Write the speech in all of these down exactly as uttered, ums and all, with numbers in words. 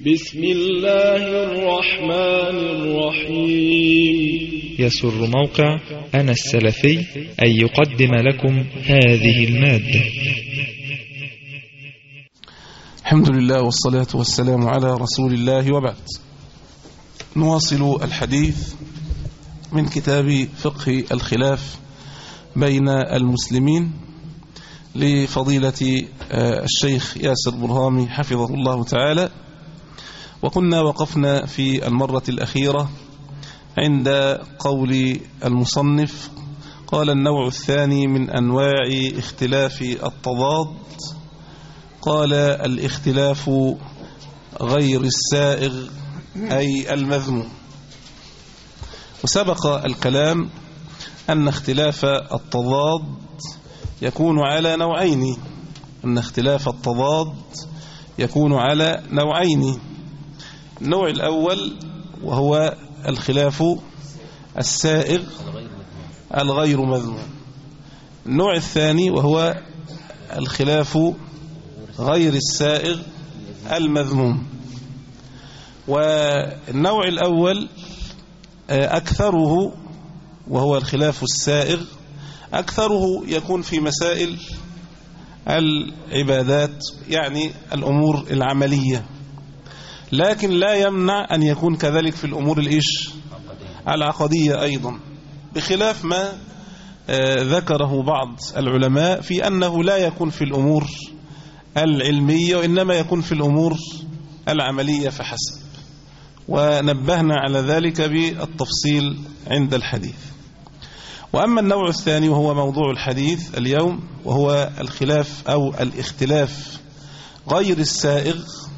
بسم الله الرحمن الرحيم. يسر موقع أنا السلفي أن يقدم لكم هذه المادة. الحمد لله والصلاة والسلام على رسول الله، وبعد. نواصل الحديث من كتاب فقه الخلاف بين المسلمين لفضيلة الشيخ ياسر برهامي حفظه الله تعالى. وكنا وقفنا في المرة الأخيرة عند قول المصنف، قال: النوع الثاني من أنواع اختلاف التضاد، قال: الاختلاف غير السائغ أي المذموم. وسبق الكلام أن اختلاف التضاد يكون على نوعين أن اختلاف التضاد يكون على نوعين النوع الأول وهو الخلاف السائغ الغير مذموم. النوع الثاني وهو الخلاف غير السائغ المذموم. والنوع الأول أكثره وهو الخلاف السائغ أكثره يكون في مسائل العبادات، يعني الأمور العملية، لكن لا يمنع أن يكون كذلك في الأمور الإيش العقدية أيضا، بخلاف ما ذكره بعض العلماء في أنه لا يكون في الأمور العلمية وإنما يكون في الأمور العملية فحسب، ونبهنا على ذلك بالتفصيل عند الحديث. وأما النوع الثاني وهو موضوع الحديث اليوم، وهو الخلاف أو الاختلاف غير السائغ،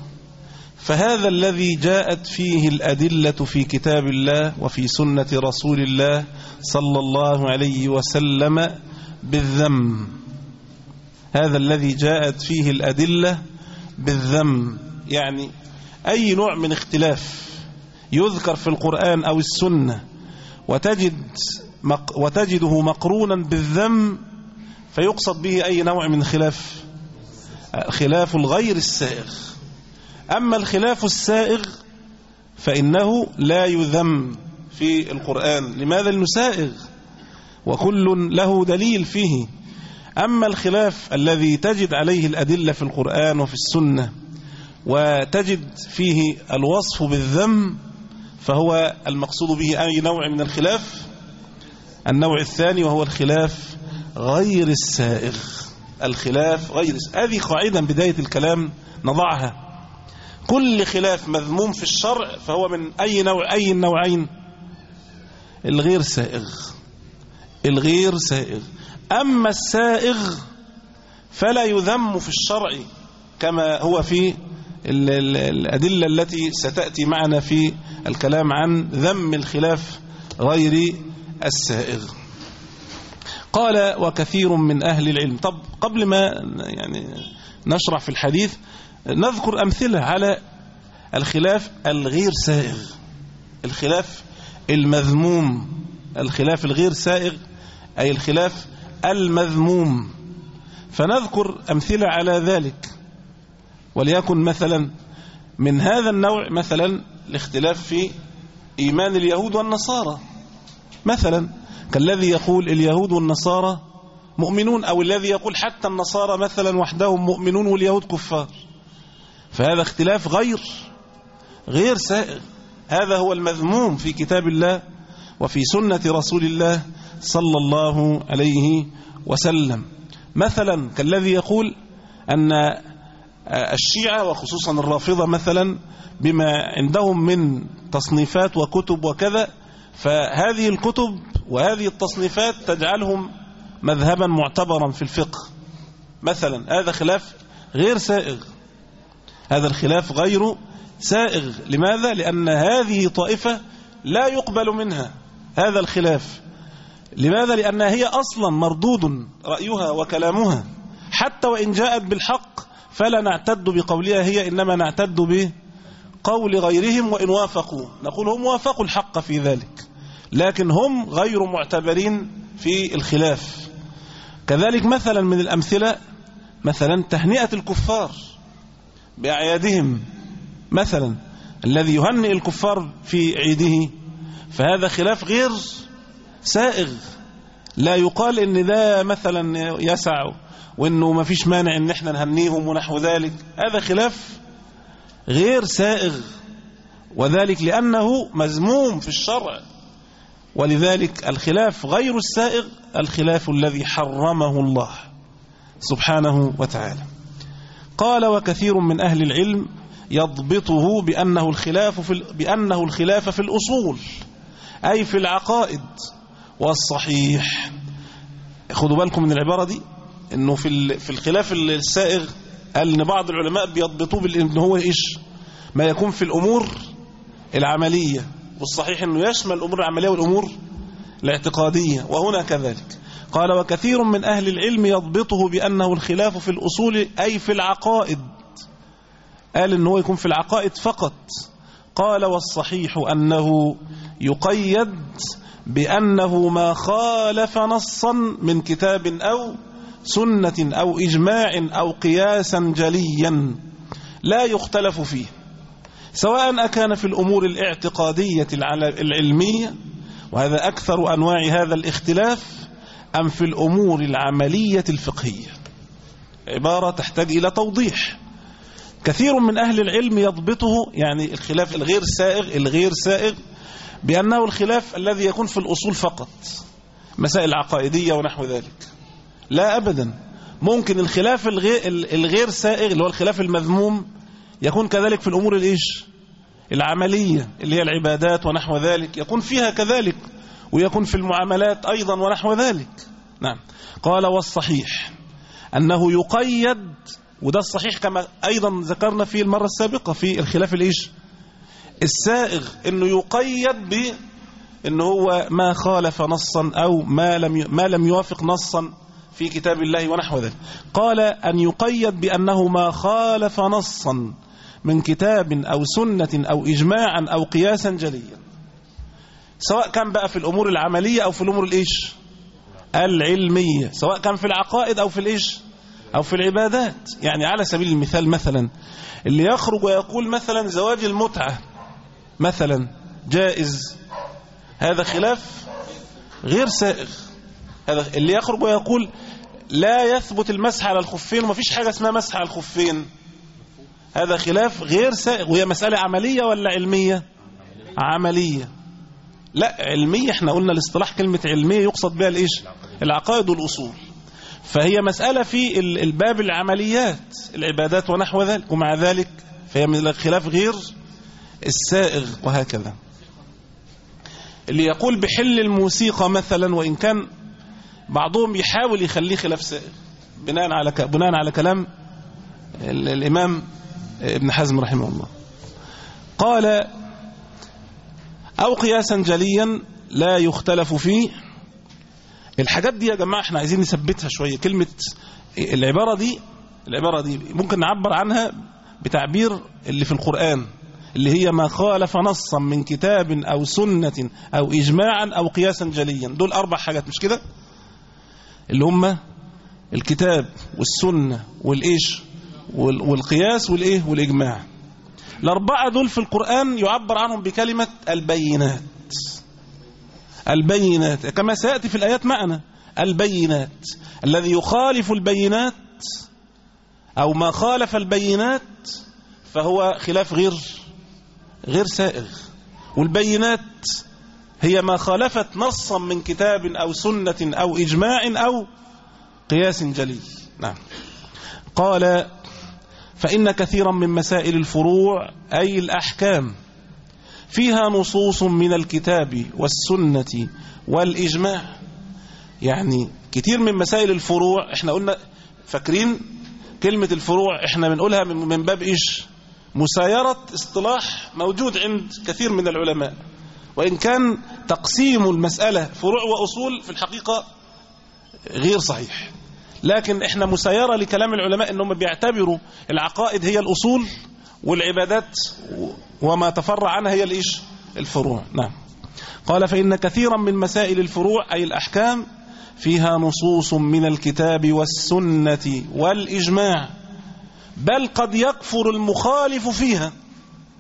فهذا الذي جاءت فيه الأدلة في كتاب الله وفي سنة رسول الله صلى الله عليه وسلم بالذم. هذا الذي جاءت فيه الأدلة بالذم، يعني أي نوع من اختلاف يذكر في القرآن أو السنة وتجد وتجده مقرونا بالذم، فيقصد به أي نوع من خلاف خلاف الغير السائغ. أما الخلاف السائغ فإنه لا يذم في القرآن. لماذا؟ لأنه سائغ وكل له دليل فيه. أما الخلاف الذي تجد عليه الأدلة في القرآن وفي السنة وتجد فيه الوصف بالذم، فهو المقصود به أي نوع من الخلاف النوع الثاني وهو الخلاف غير السائغ. الخلاف غير السائغ هذه قاعدة بداية الكلام نضعها. كل خلاف مذموم في الشرع فهو من أي نوع أي النوعين الغير سائغ الغير سائغ أما السائغ فلا يذم في الشرع كما هو في الأدلة التي ستأتي معنا في الكلام عن ذم الخلاف غير السائغ. قال: وكثير من أهل العلم. طب قبل ما يعني نشرح في الحديث نذكر أمثلة على الخلاف الغير سائغ، الخلاف المذموم. الخلاف الغير سائغ أي الخلاف المذموم، فنذكر أمثلة على ذلك. وليكن مثلا من هذا النوع مثلا الاختلاف في إيمان اليهود والنصارى، مثلا كالذي يقول اليهود والنصارى مؤمنون، أو الذي يقول حتى النصارى مثلا وحدهم مؤمنون واليهود كفار. فهذا اختلاف غير غير سائغ. هذا هو المذموم في كتاب الله وفي سنة رسول الله صلى الله عليه وسلم. مثلا كالذي يقول أن الشيعة وخصوصا الرافضة مثلا بما عندهم من تصنيفات وكتب وكذا، فهذه الكتب وهذه التصنيفات تجعلهم مذهبا معتبرا في الفقه مثلا. هذا خلاف غير سائغ، هذا الخلاف غير سائغ. لماذا؟ لأن هذه طائفة لا يقبل منها هذا الخلاف. لماذا؟ لأنها هي أصلا مردود رأيها وكلامها، حتى وإن جاءت بالحق فلا نعتد بقولها هي، إنما نعتد بقول غيرهم. وإن وافقوا نقول هم وافقوا الحق في ذلك، لكن هم غير معتبرين في الخلاف. كذلك مثلا من الأمثلة مثلا تهنئة الكفار بأعيادهم، مثلا الذي يهنئ الكفار في عيده، فهذا خلاف غير سائغ، لا يقال ان ده مثلا يسع وانه ما فيش مانع ان احنا نهنيهم ونحو ذلك، هذا خلاف غير سائغ، وذلك لأنه مذموم في الشرع. ولذلك الخلاف غير السائغ الخلاف الذي حرمه الله سبحانه وتعالى. قال وكثير من أهل العلم يضبطه بأنه الخلاف في بأنه الخلاف في الأصول، أي في العقائد والصحيح. خدوا بالكم من العبارة دي، إنه في في الخلاف السائغ قال إن بعض العلماء بيضبطوه بأنه هو إيش ما يكون في الأمور العملية، والصحيح أنه يشمل الأمور العملية والأمور الاعتقادية، وهنا كذلك. قال وكثير من أهل العلم يضبطه بأنه الخلاف في الأصول أي في العقائد، قال أنه يكون في العقائد فقط. قال والصحيح أنه يقيد بأنه ما خالف نصا من كتاب أو سنة أو إجماع أو قياسا جليا لا يختلف فيه، سواء أكان في الأمور الاعتقادية العلمية، وهذا أكثر أنواع هذا الاختلاف، أم في الأمور العملية الفقهية. عبارة تحتاج إلى توضيح. كثير من أهل العلم يضبطه، يعني الخلاف الغير سائغ الغير سائغ بأنه الخلاف الذي يكون في الأصول فقط، مسائل عقائدية ونحو ذلك. لا أبدا، ممكن الخلاف الغير سائغ اللي هو الخلاف المذموم يكون كذلك في الأمور الإيش العملية اللي هي العبادات ونحو ذلك، يكون فيها كذلك، ويكون في المعاملات أيضا ونحو ذلك. نعم. قال والصحيح أنه يقيد، وده الصحيح كما أيضا ذكرنا في المرة السابقة في الخلاف الإيش السائغ، أنه يقيد بأنه هو ما خالف نصا أو ما لم ما لم يوافق نصا في كتاب الله ونحو ذلك. قال أن يقيد بأنه ما خالف نصا من كتاب أو سنة أو إجماعا أو قياسا جليا، سواء كان بقى في الأمور العملية أو في الأمور الإيش العلمية، سواء كان في العقائد أو في الإيش أو في العبادات. يعني على سبيل المثال مثلا اللي يخرج ويقول مثلا زواج المتعة مثلا جائز، هذا خلاف غير سائغ. هذا اللي يخرج ويقول لا يثبت المسح على الخفين وما فيش حاجة اسمها مسح على الخفين، هذا خلاف غير سائغ. وهي مسألة عملية ولا علمية؟ عملية. لا علمية، احنا قلنا الاصطلاح كلمة علمية يقصد بها الايش العقائد والأصول، فهي مسألة في الباب العمليات العبادات ونحو ذلك، ومع ذلك فهي من الخلاف غير السائغ. وهكذا اللي يقول بحل الموسيقى مثلا، وإن كان بعضهم يحاول يخليه خلاف سائغ بناء على بناء على كلام الإمام ابن حزم رحمه الله، قال أو قياسا جليا لا يختلف فيه. الحاجات دي يا جماعة احنا عايزين نثبتها شوية. كلمة العبارة دي العبارة دي ممكن نعبر عنها بتعبير اللي في القرآن، اللي هي ما خالف نصا من كتاب أو سنة أو إجماعا أو قياسا جليا. دول أربع حاجات مش كده، اللي هم الكتاب والسنة والإيش والقياس والإيه والإجماع. الأربعة دول في القرآن يعبر عنهم بكلمة البينات. البينات كما سيأتي في الآيات معنا، البينات. الذي يخالف البينات أو ما خالف البينات فهو خلاف غير غير سائغ. والبينات هي ما خالفت نصا من كتاب أو سنة أو إجماع أو قياس جلي. نعم. قال فإن كثيرا من مسائل الفروع أي الأحكام فيها نصوص من الكتاب والسنة والإجماع. يعني كتير من مسائل الفروع، احنا قلنا فاكرين كلمة الفروع احنا بنقولها من باب إيش مسايرة اصطلاح موجود عند كثير من العلماء، وإن كان تقسيم المسألة فروع وأصول في الحقيقة غير صحيح، لكن احنا مسايرة لكلام العلماء انهم بيعتبروا العقائد هي الأصول والعبادات وما تفرع عنها هي الإيش الفروع. نعم. قال فإن كثيرا من مسائل الفروع أي الأحكام فيها نصوص من الكتاب والسنة والإجماع، بل قد يكفر المخالف فيها.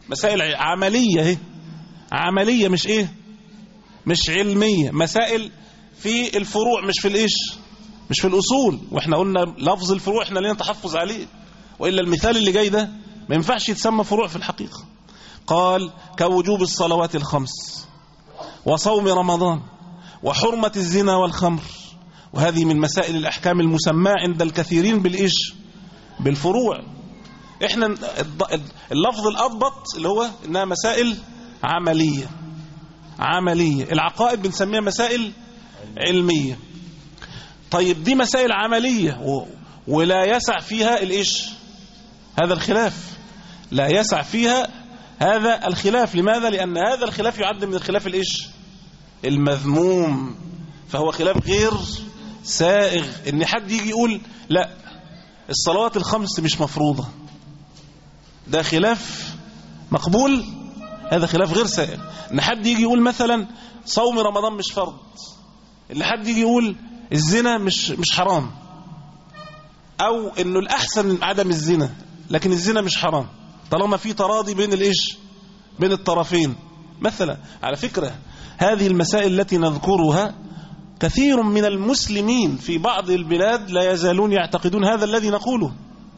مسائل عملية اهي، عملية مش ايه، مش علمية، مسائل في الفروع مش في الايش، مش في الاصول. واحنا قلنا لفظ الفروع احنا لينا تحفظ عليه، وإلا المثال اللي جاي ده ما ينفعش يتسمى فروع في الحقيقة. قال كوجوب الصلوات الخمس وصوم رمضان وحرمة الزنا والخمر، وهذه من مسائل الأحكام المسماة عند الكثيرين بالإيش، بالفروع. احنا اللفظ الأضبط اللي هو إنها مسائل عملية، عملية. العقائد بنسميها مسائل علمية. طيب دي مسائل عملية ولا يسع فيها الإيش، هذا الخلاف لا يسع فيها هذا الخلاف. لماذا؟ لأن هذا الخلاف يعد من الخلاف الإيش، المذموم، فهو خلاف غير سائغ. إن حد يجي يقول لا الصلوات الخمس مش مفروضة، ده خلاف مقبول، هذا خلاف غير سائغ. إن حد يجي يقول مثلا صوم رمضان مش فرض، إن حد يجي يقول الزنا مش مش حرام، أو إنه الأحسن عدم الزنا لكن الزنا مش حرام، طالما في تراضي بين الإيش، بين الطرفين مثلا. على فكرة هذه المسائل التي نذكرها كثير من المسلمين في بعض البلاد لا يزالون يعتقدون هذا الذي نقوله،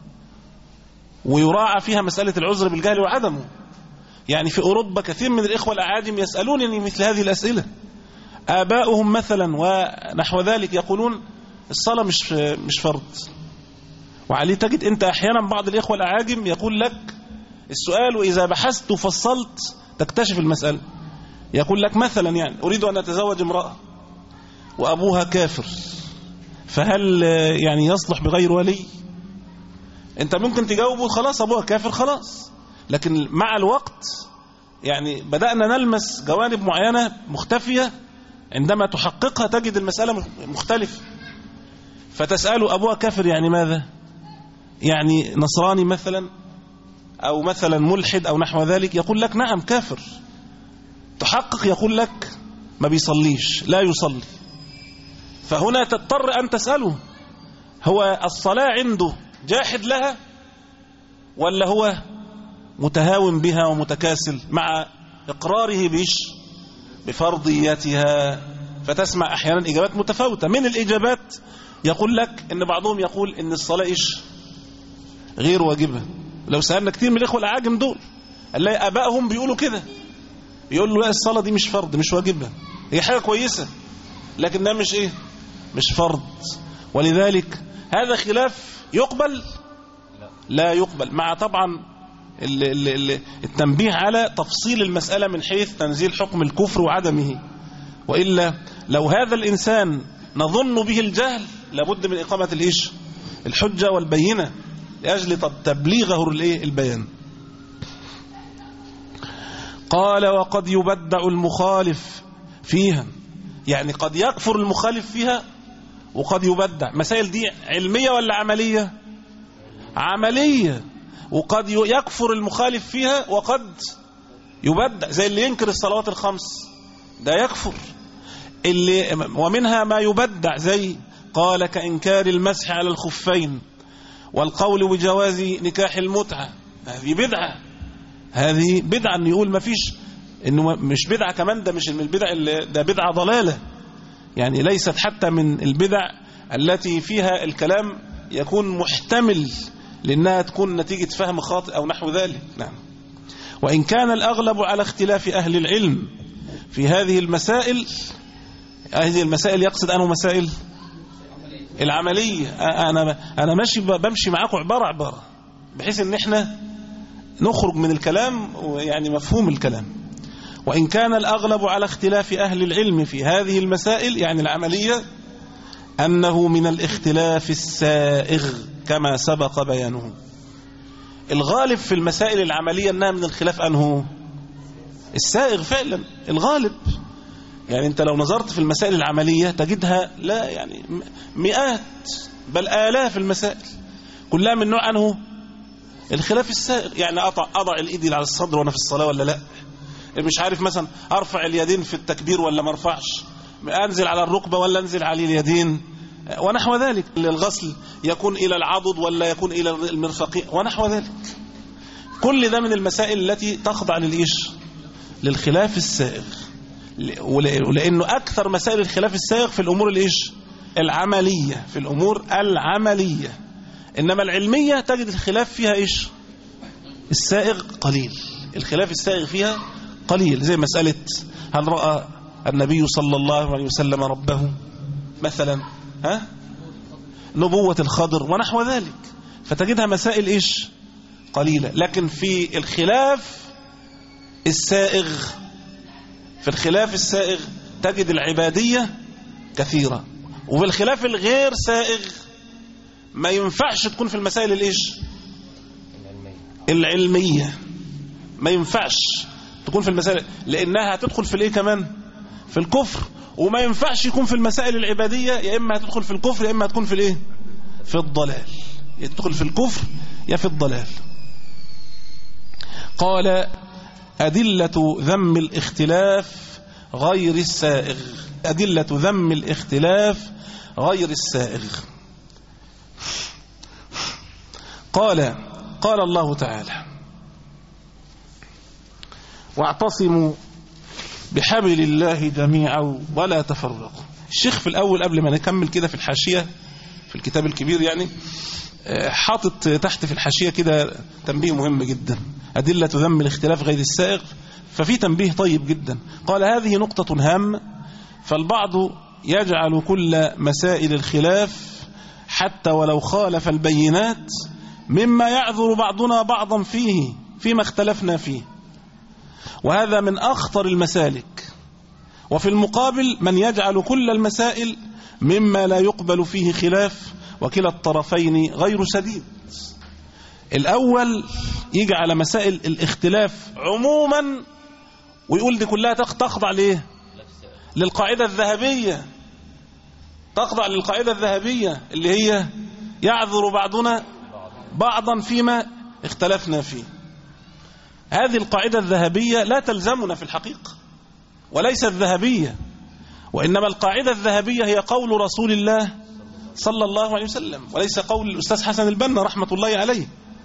ويراعى فيها مسألة العذر بالجهل وعدمه. يعني في أوروبا كثير من الإخوة الأعاجم يسألونني مثل هذه الأسئلة، آباؤهم مثلا ونحو ذلك يقولون الصلاة مش مش فرض. وعليه تجد أنت أحيانا بعض الإخوة الأعاجم يقول لك السؤال وإذا بحثت وفصلت تكتشف المسألة. يقول لك مثلا يعني أريد أن أتزوج امرأة وأبوها كافر، فهل يعني يصلح بغير ولي؟ أنت ممكن تجاوبه خلاص أبوها كافر خلاص، لكن مع الوقت يعني بدأنا نلمس جوانب معينة مختفية، عندما تحققها تجد المسألة مختلفة. فتسأله أبوها كافر يعني ماذا؟ يعني نصراني مثلا أو مثلا ملحد أو نحو ذلك، يقول لك نعم كافر. تحقق يقول لك ما بيصليش، لا يصلي. فهنا تضطر أن تسأله هو الصلاة عنده جاحد لها ولا هو متهاون بها ومتكاسل مع إقراره بيش بفرضيتها. فتسمع أحيانا إجابات متفاوتة. من الإجابات يقول لك إن بعضهم يقول إن الصلاة إيش غير واجبة. لو سألنا كتير من الإخوة الأعاجم دول هنلاقي آبائهم بيقولوا كده، يقول له لا الصلاة دي مش فرض مش واجبة، هي حاجة كويسة لكنها مش إيه، مش فرض. ولذلك هذا خلاف يقبل لا يقبل، مع طبعا التنبيه على تفصيل المسألة من حيث تنزيل حكم الكفر وعدمه. وإلا لو هذا الإنسان نظن به الجهل لابد من إقامة الإيش الحجة والبينة لأجل تبليغه البيان. قال وقد يبدع المخالف فيها، يعني قد يكفر المخالف فيها وقد يبدع. مسائل دي علمية ولا عملية؟ عملية. وقد يكفر المخالف فيها وقد يبدع، زي اللي ينكر الصلوات الخمس ده يكفر. اللي ومنها ما يبدع زي قال كإنكار المسح على الخفين والقول بجواز نكاح المتعة، هذه بدعة، هذه بدعة. أن يقول ما فيش، إنه مش بدعة كمان، ده مش من البدع، ده بدعة ضلالة، يعني ليست حتى من البدع التي فيها الكلام يكون محتمل لأنها تكون نتيجة فهم خاطئ أو نحو ذلك. نعم. وإن كان الأغلب على اختلاف أهل العلم في هذه المسائل، هذه المسائل يقصد أنه مسائل العملية. أنا أنا ماشي بمشي معاكم عبارة عبارة بحيث إن إحنا نخرج من الكلام يعني مفهوم الكلام. وإن كان الأغلب على اختلاف أهل العلم في هذه المسائل يعني العملية، أنه من الاختلاف السائغ كما سبق بيانه. الغالب في المسائل العملية أنها من الخلاف أنه السائغ فعلا الغالب. يعني أنت لو نظرت في المسائل العملية تجدها لا يعني مئات بل آلاف المسائل كلها من نوع أنه الخلاف السائغ. يعني أضع, أضع الإيد على الصدر وأنا في الصلاة ولا لا، مش عارف مثلا أرفع اليدين في التكبير ولا ما أرفعش، أنزل على الركبة ولا أنزل على اليدين ونحو ذلك، الغسل يكون إلى العضد ولا يكون إلى المرفقين ونحو ذلك. كل ده من المسائل التي تخضع للإيش للخلاف السائغ، ولأنه أكثر مسائل الخلاف السائغ في الأمور الإيش العملية، في الأمور العملية. إنما العلمية تجد الخلاف فيها إيش السائغ قليل، الخلاف السائغ فيها قليل، زي مسألة هل رأى النبي صلى الله عليه وسلم ربه مثلا، ها نبوة الخضر ونحو ذلك، فتجدها مسائل إيش قليلة. لكن في الخلاف السائغ في الخلاف السائغ تجد العبادية كثيرة، وفي الخلاف الغير سائغ ما ينفعش تكون في المسائل الإيش العلمية، ما ينفعش تكون في المسائل لأنها هتدخل في الإيه كمان في الكفر، وما ينفعش يكون في المسائل العبادية يا إما هتدخل في الكفر يا إما هتكون في الإيه في الضلال، يدخل في الكفر يا في الضلال. قال أدلة ذم الاختلاف غير السائغ، أدلة ذم الاختلاف غير السائغ. قال قال الله تعالى واعتصموا بحبل الله جميعا ولا تفرقوا. الشيخ في الأول قبل ما نكمل كده في الحاشية في الكتاب الكبير يعني حاطط تحت في الحاشية كده تنبيه مهم جدا، أدلة ذم الاختلاف غير السائغ. ففي تنبيه طيب جدا، قال هذه نقطة هامة، فالبعض يجعل كل مسائل الخلاف حتى ولو خالف البينات مما يعذر بعضنا بعضا فيه فيما اختلفنا فيه، وهذا من أخطر المسالك. وفي المقابل من يجعل كل المسائل مما لا يقبل فيه خلاف، وكلا الطرفين غير سديد. الأول يجعل مسائل الاختلاف عموما ويقول دي كلها تخضع ليه للقاعدة الذهبية، تخضع للقاعدة الذهبية اللي هي يعذر بعضنا بعضا فيما اختلفنا فيه. هذه القاعدة الذهبية لا تلزمنا في الحقيقة، وليست ذهبية، وإنما القاعدة الذهبية هي قول رسول الله صلى الله عليه وسلم، وليس قول الأستاذ حسن البنا رحمة الله عليه.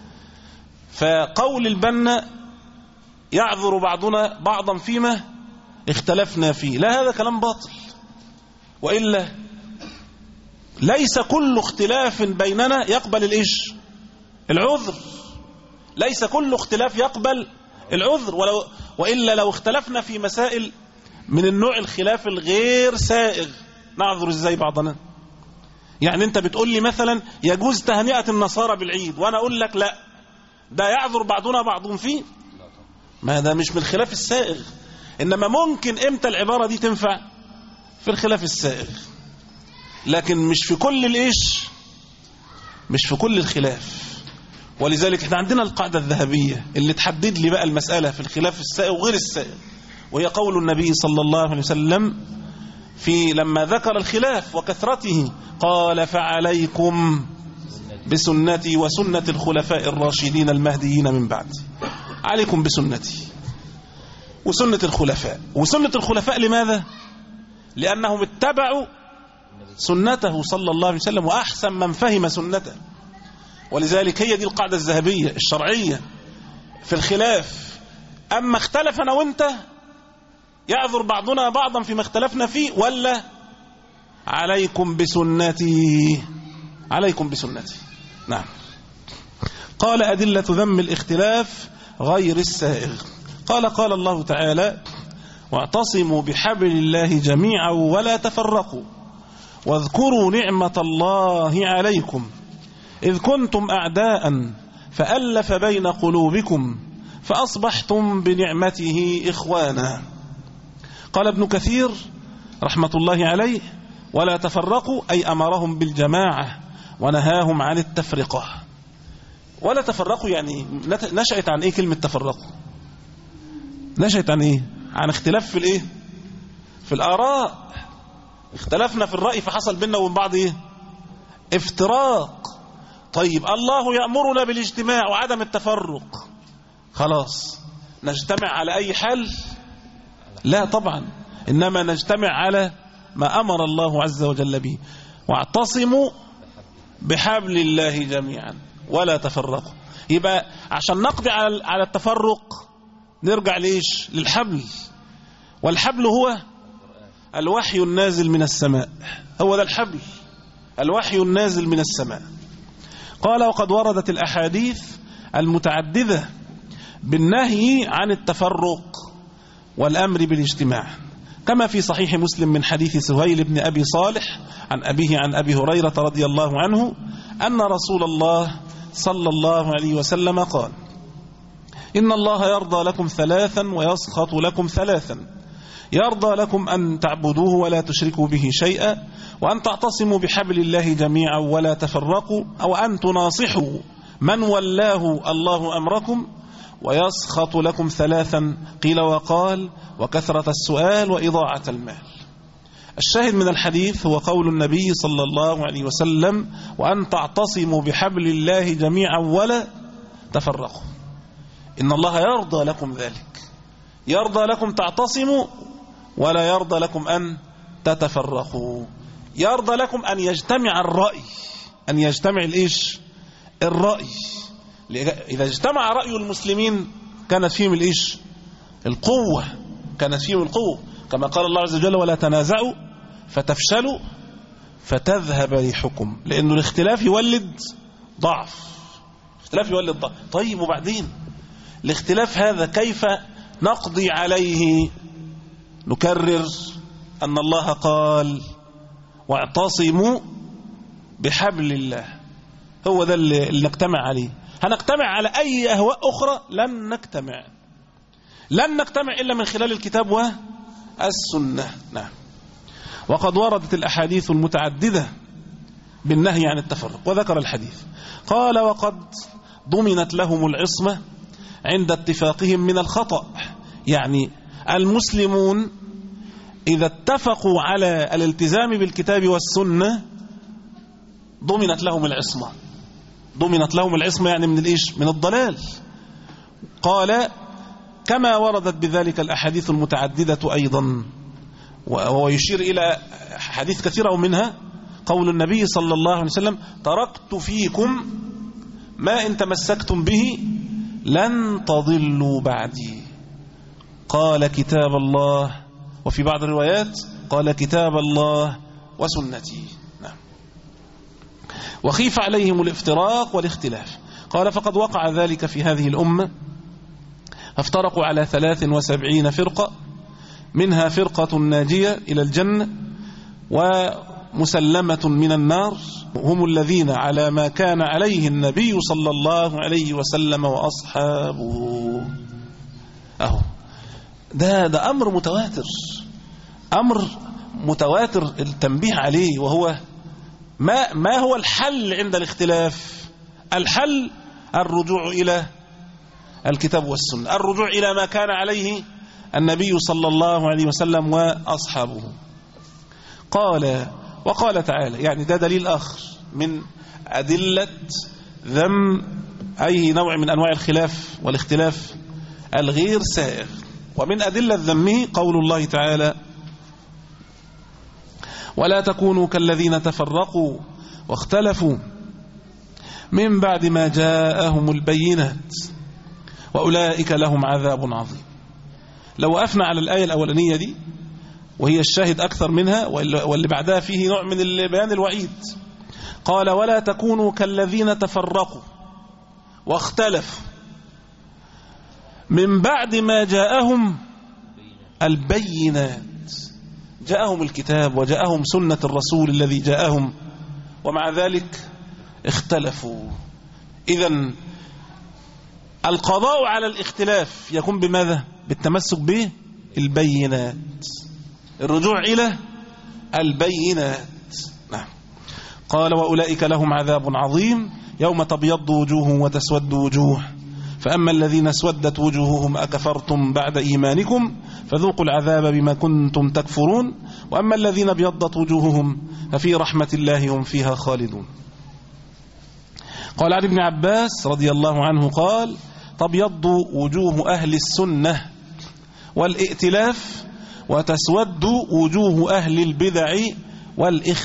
فقول البنا يعذر بعضنا بعضا فيما اختلفنا فيه، لا، هذا كلام باطل. وإلا ليس كل اختلاف بيننا يقبل الإيش العذر، ليس كل اختلاف يقبل العذر، ولو وإلا لو اختلفنا في مسائل من النوع الخلاف الغير سائغ نعذر ازاي بعضنا؟ يعني انت بتقول لي مثلا يجوز تهنئة النصارى بالعيد، وانا اقول لك لا، ده يعذر بعضنا بعض فيه، ما ده مش من الخلاف السائغ. انما ممكن امتى العبارة دي تنفع؟ في الخلاف السائغ، لكن مش في كل الايش مش في كل الخلاف. ولذلك احنا عندنا القاعدة الذهبية اللي تحدد لي بقى المسألة في الخلاف السائغ وغير السائغ، وهي قول النبي صلى الله عليه وسلم في لما ذكر الخلاف وكثرته قال فعليكم بسنتي وسنة الخلفاء الراشدين المهديين من بعد. عليكم بسنتي وسنة الخلفاء. وسنة الخلفاء لماذا؟ لأنهم اتبعوا سنته صلى الله عليه وسلم، وأحسن من فهم سنته. ولذلك هي دي القاعدة الذهبية الشرعية في الخلاف. أما اختلف أنا وانت يعذر بعضنا بعضا فيما اختلفنا فيه، ولا عليكم بسنتي عليكم بسنتي. نعم. قال أدلة ذم الاختلاف غير السائغ. قال قال الله تعالى واعتصموا بحبل الله جميعا ولا تفرقوا واذكروا نعمة الله عليكم إذ كنتم أعداء فألف بين قلوبكم فأصبحتم بنعمته إخوانا. قال ابن كثير رحمة الله عليه ولا تفرقوا أي أمرهم بالجماعة ونهاهم عن التفرقة. ولا تفرقوا يعني نشأت عن إيه كلمة تفرقوا؟ نشأت عن إيه؟ عن اختلاف في الإيه؟ في الآراء. اختلفنا في الرأي فحصل بيننا وبين بعض إيه؟ افتراق. طيب الله يأمرنا بالاجتماع وعدم التفرق، خلاص نجتمع على أي حال؟ لا طبعا، إنما نجتمع على ما أمر الله عز وجل به واعتصموا بحبل الله جميعا ولا تفرقوا. يبقى عشان نقضي على التفرق نرجع ليش؟ للحبل، والحبل هو الوحي النازل من السماء، هو ده الحبل، الوحي النازل من السماء. قال وقد وردت الأحاديث المتعددة بالنهي عن التفرق والأمر بالاجتماع، كما في صحيح مسلم من حديث سهيل بن أبي صالح عن أبيه عن أبي هريرة رضي الله عنه أن رسول الله صلى الله عليه وسلم قال: إن الله يرضى لكم ثلاثا ويسخط لكم ثلاثا، يرضى لكم أن تعبدوه ولا تشركوا به شيئا، وأن تعتصموا بحبل الله جميعا ولا تفرقوا، أو أن تناصحوا من ولاه الله أمركم، ويسخط لكم ثلاثا، قيل وقال: وكثرة السؤال وإضاعة المال. الشاهد من الحديث هو قول النبي صلى الله عليه وسلم: وأن تعتصموا بحبل الله جميعا ولا تفرقوا. إن الله يرضى لكم ذلك، يرضى لكم تعتصموا ولا يرضى لكم أن تتفرقوا، يرضى لكم أن يجتمع الرأي، أن يجتمع الإيش؟ الرأي. إذا اجتمع رأي المسلمين كانت فيهم الإيش؟ القوة، كانت فيهم القوة، كما قال الله عز وجل: ولا تنازعوا فتفشلوا فتذهب ريحكم، لأنه الاختلاف يولد ضعف، الاختلاف يولد ضعف. طيب وبعدين الاختلاف هذا كيف نقضي عليه؟ نكرر أن الله قال: واعتصموا بحبل الله، هو ده اللي نجتمع عليه. هنجتمع على أي أهواء أخرى؟ لن نجتمع، لن نجتمع إلا من خلال الكتاب والسنة. نعم. وقد وردت الأحاديث المتعددة بالنهي عن التفرق، وذكر الحديث قال: وقد ضمنت لهم العصمة عند اتفاقهم من الخطأ، يعني المسلمون إذا اتفقوا على الالتزام بالكتاب والسنة ضمنت لهم العصمة، ضمنت لهم العصمة يعني من الإيش؟ من الضلال. قال: كما وردت بذلك الأحاديث المتعددة أيضا، ويشير إلى حديث كثيرة ومنها قول النبي صلى الله عليه وسلم: تركت فيكم ما إن تمسكتم به لن تضلوا بعدي. قال: كتاب الله، وفي بعض الروايات قال: كتاب الله وسنتي. نعم. وخيف عليهم الافتراق والاختلاف. قال: فقد وقع ذلك في هذه الأمة، افترقوا على ثلاث وسبعين فرقة، منها فرقة ناجية إلى الجنة ومسلمة من النار، هم الذين على ما كان عليه النبي صلى الله عليه وسلم وأصحابه. أهو ده, ده أمر متواتر، أمر متواتر التنبيه عليه. وهو ما, ما هو الحل عند الاختلاف؟ الحل الرجوع إلى الكتاب والسنة، الرجوع إلى ما كان عليه النبي صلى الله عليه وسلم وأصحابه. قال وقال تعالى، يعني ده دليل آخر من أدلة ذم أي نوع من أنواع الخلاف والاختلاف الغير سائغ. ومن أدلة ذمه قول الله تعالى: ولا تكونوا كالذين تفرقوا واختلفوا من بعد ما جاءهم البينات وأولئك لهم عذاب عظيم. لو وقفنا على الآية الأولانية دي وهي الشاهد أكثر منها، واللي بعدها فيه نوع من بيان الوعيد. قال: ولا تكونوا كالذين تفرقوا واختلفوا من بعد ما جاءهم البينات، جاءهم الكتاب وجاءهم سنة الرسول الذي جاءهم، ومع ذلك اختلفوا. إذن القضاء على الاختلاف يكون بماذا؟ بالتمسك بالبينات، الرجوع إلى البينات. نعم. قال: وأولئك لهم عذاب عظيم يوم تبيض وجوه وتسود وجوه، فأما الذين اسودت وجوههم أكفرتم بعد إيمانكم فذوقوا العذاب بما كنتم تكفرون، وأما الذين ابيضت وجوههم ففي رحمة الله هم فيها خالدون. قال عن ابن عباس رضي الله عنه قال: تبيض وجوه أهل السنة والائتلاف وتسود وجوه أهل البدع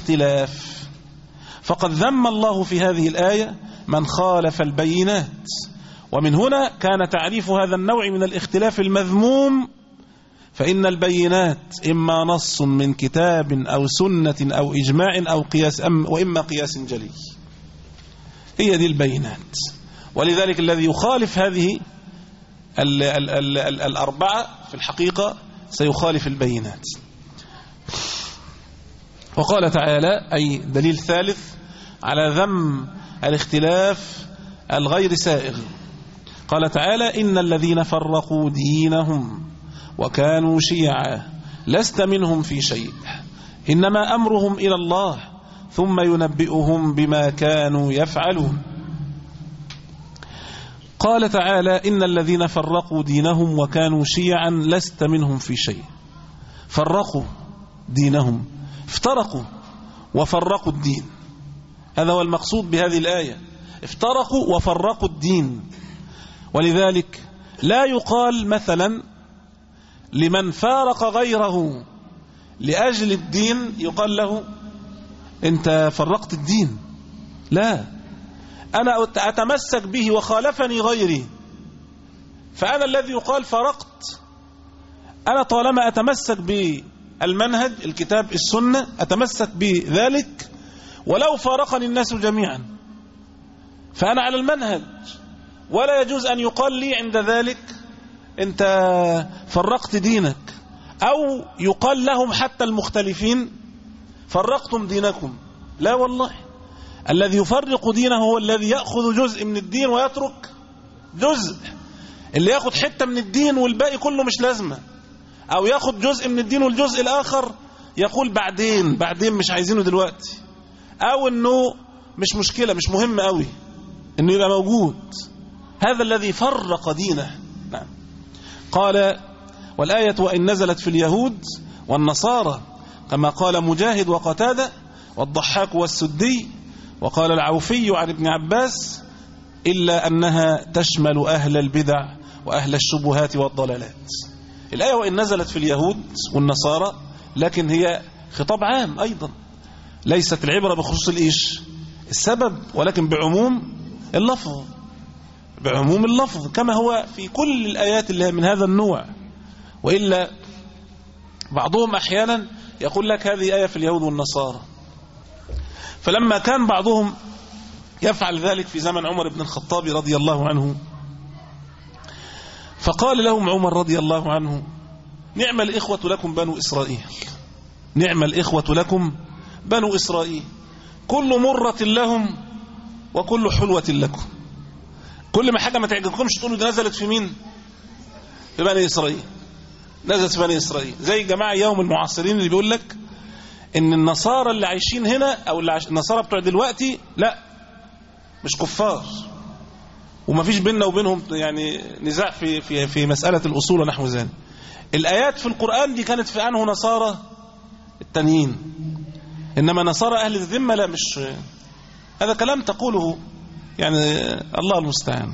والاختلاف. فقد ذم الله في هذه الآية من خالف البينات ومن هنا كان تعريف هذا النوع من الاختلاف المذموم: فإن البينات إما نص من كتاب أو سنة أو إجماع أو قياس أم وإما قياس جلي. هي دي البينات. ولذلك الذي يخالف هذه ال ال ال ال الأربعة في الحقيقة سيخالف البينات. وقال تعالى، أي دليل ثالث على ذم الاختلاف الغير سائغ، قال تعالى: إن الذين فرقوا دينهم وكانوا شيعا لست منهم في شيء إنما أمرهم إلى الله ثم ينبئهم بما كانوا يفعلون. قال تعالى: إن الذين فرقوا دينهم وكانوا شيعا لست منهم في شيء. فرقوا دينهم، افترقوا وفرقوا الدين، هذا هو المقصود بهذه الآية، افترقوا وفرقوا الدين. ولذلك لا يقال مثلا لمن فارق غيره لأجل الدين يقال له أنت فرقت الدين، لا، أنا أتمسك به وخالفني غيري فأنا الذي يقال فرقت. أنا طالما أتمسك بالمنهج الكتاب السنة أتمسك بذلك ولو فارقني الناس جميعا فأنا على المنهج، ولا يجوز أن يقال لي عند ذلك أنت فرقت دينك، أو يقال لهم حتى المختلفين فرقتم دينكم. لا والله، الذي يفرق دينه هو الذي يأخذ جزء من الدين ويترك جزء. اللي يأخذ حتة من الدين والباقي كله مش لازمة، أو يأخذ جزء من الدين والجزء الآخر يقول بعدين بعدين مش عايزينه دلوقتي، أو أنه مش مشكلة مش مهم قوي أنه يبقى موجود. هذا الذي فرق دينه. نعم. قال: والآية وإن نزلت في اليهود والنصارى كما قال مجاهد وقتادة والضحاك والسدي، وقال العوفي عن ابن عباس: إلا أنها تشمل أهل البدع وأهل الشبهات والضلالات. الآية وإن نزلت في اليهود والنصارى، لكن هي خطاب عام أيضا، ليست العبرة بخصوص الإيش السبب، ولكن بعموم اللفظ، بعموم اللفظ كما هو في كل الآيات اللي من هذا النوع. وإلا بعضهم أحيانا يقول لك هذه آية في اليهود والنصارى، فلما كان بعضهم يفعل ذلك في زمن عمر بن الخطاب رضي الله عنه، فقال لهم عمر رضي الله عنه: نعم الإخوة لكم بنو إسرائيل، نعم الإخوة لكم بنو إسرائيل، كل مرة لهم وكل حلوة لكم. كل ما حاجة ما تعجبكمش تقولوا دي نزلت في مين؟ في بني إسرائيل، نزلت في بني إسرائيل. زي جماعة يوم المعاصرين اللي بيقول لك إن النصارى اللي عايشين هنا أو اللي عايش... النصارى بتوع دلوقتي لا مش كفار، وما فيش بيننا وبينهم يعني نزاع في في في مسألة الأصول ونحو ذلك. الآيات في القرآن دي كانت في أنه نصارى التانيين، إنما نصارى أهل الذمة لا، مش هذا كلام تقوله يعني الله المستعان.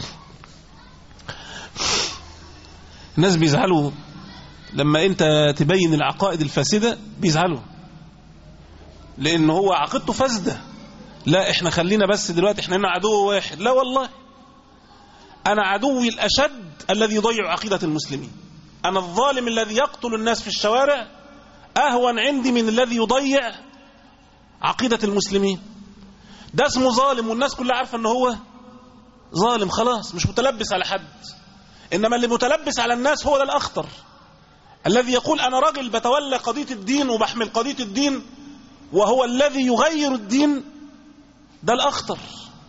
الناس بيزعلوا لما أنت تبين العقائد الفاسدة، بيزعلوا لأنه هو عقيدته فاسدة. لا احنا خلينا بس دلوقتي احنا هنا عدو واحد، لا والله، أنا عدوي الأشد الذي يضيع عقيدة المسلمين. أنا الظالم الذي يقتل الناس في الشوارع أهون عندي من الذي يضيع عقيدة المسلمين. ده اسمه ظالم والناس كلها عارفة أنه هو ظالم، خلاص مش متلبس على حد. إنما اللي متلبس على الناس هو ده الأخطر، الذي يقول أنا راجل بتولى قضية الدين وبحمل قضية الدين وهو الذي يغير الدين، ده الأخطر.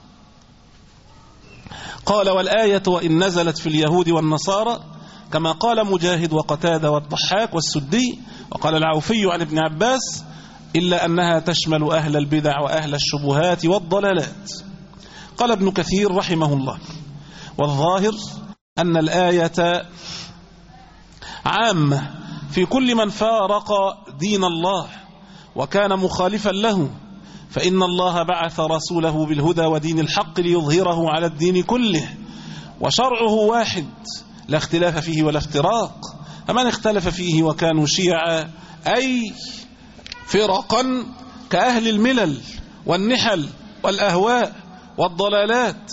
قال: والآية وإن نزلت في اليهود والنصارى كما قال مجاهد وقتادة والضحاك والسدي، وقال العوفي عن ابن عباس: إلا أنها تشمل أهل البدع وأهل الشبهات والضلالات. قال ابن كثير رحمه الله: والظاهر أن الآية عامة في كل من فارق دين الله وكان مخالفا له، فإن الله بعث رسوله بالهدى ودين الحق ليظهره على الدين كله، وشرعه واحد لا اختلاف فيه ولا افتراق، فمن اختلف فيه وكانوا شيعا أي فرقا كأهل الملل والنحل والأهواء والضلالات،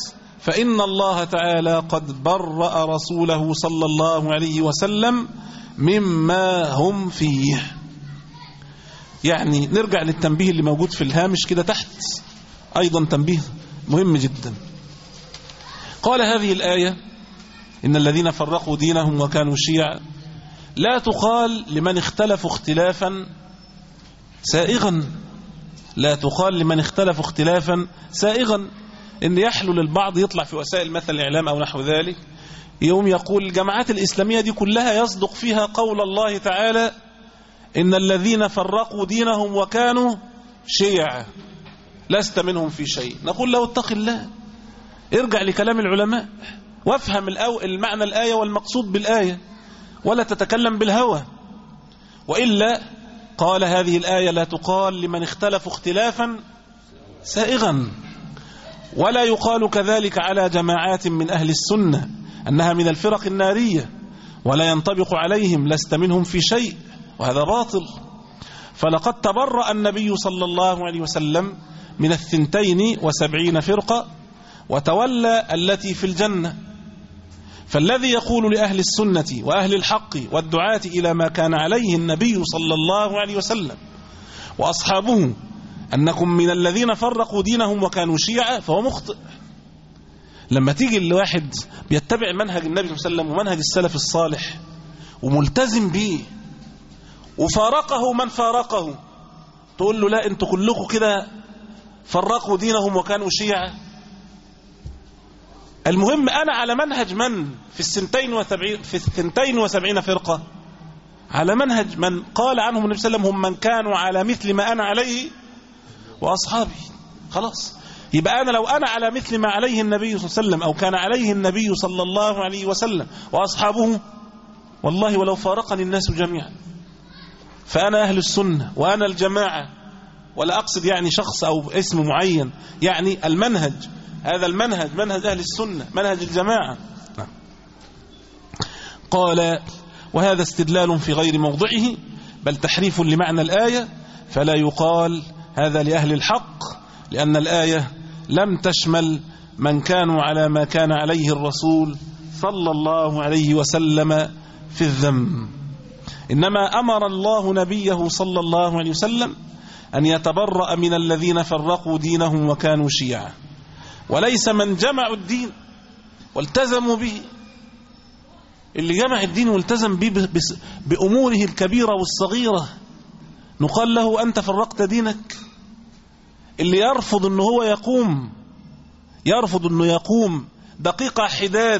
فإن الله تعالى قد برأ رسوله صلى الله عليه وسلم مما هم فيه. يعني نرجع للتنبيه اللي موجود في الهامش كده تحت، أيضا تنبيه مهم جدا. قال هذه الآية إن الذين فرقوا دينهم وكانوا شيعا لا تقال لمن اختلفوا اختلافا سائغا، لا تقال لمن اختلفوا اختلافا سائغا، إن يحلو للبعض يطلع في وسائل مثل الإعلام أو نحو ذلك يوم يقول الجماعات الإسلامية دي كلها يصدق فيها قول الله تعالى إن الذين فرقوا دينهم وكانوا شيعا لست منهم في شيء. نقول له اتق الله، ارجع لكلام العلماء وافهم المعنى الآية والمقصود بالآية ولا تتكلم بالهوى. وإلا قال هذه الآية لا تقال لمن اختلفوا اختلافا سائغا، ولا يقال كذلك على جماعات من أهل السنة أنها من الفرق النارية ولا ينطبق عليهم لست منهم في شيء، وهذا باطل. فلقد تبرأ النبي صلى الله عليه وسلم من الثنتين وسبعين فرقة وتولى التي في الجنة. فالذي يقول لأهل السنة وأهل الحق والدعاة إلى ما كان عليه النبي صلى الله عليه وسلم وأصحابه أنكم من الذين فرقوا دينهم وكانوا شيعا فهو مخطئ. لما تيجي الواحد بيتبع منهج النبي صلى الله عليه وسلم ومنهج السلف الصالح وملتزم به وفارقه من فارقه، تقول له لا انتوا كلكم كده فرقوا دينهم وكانوا شيعا. المهم أنا على منهج من في السنتين وسبعين, في الثنتين وسبعين فرقة، على منهج من قال عنهم النبي صلى الله عليه وسلم هم من كانوا على مثل ما أنا عليه وأصحابي. خلاص، يبقى أنا لو أنا على مثل ما عليه النبي صلى الله عليه وسلم أو كان عليه النبي صلى الله عليه وسلم وأصحابه، والله ولو فارقني الناس جميعا فأنا أهل السنة وأنا الجماعة، ولا أقصد يعني شخص أو اسم معين، يعني المنهج، هذا المنهج منهج أهل السنة، منهج الجماعة. قال وهذا استدلال في غير موضعه بل تحريف لمعنى الآية، فلا يقال هذا لأهل الحق لأن الآية لم تشمل من كانوا على ما كان عليه الرسول صلى الله عليه وسلم في الذم، إنما أمر الله نبيه صلى الله عليه وسلم أن يتبرأ من الذين فرقوا دينهم وكانوا شيعا، وليس من جمعوا الدين والتزموا به. اللي جمع الدين والتزم به بأموره الكبيرة والصغيرة نقال له أنت فرقت دينك. اللي يرفض أنه هو يقوم يرفض أنه يقوم دقيقة حداد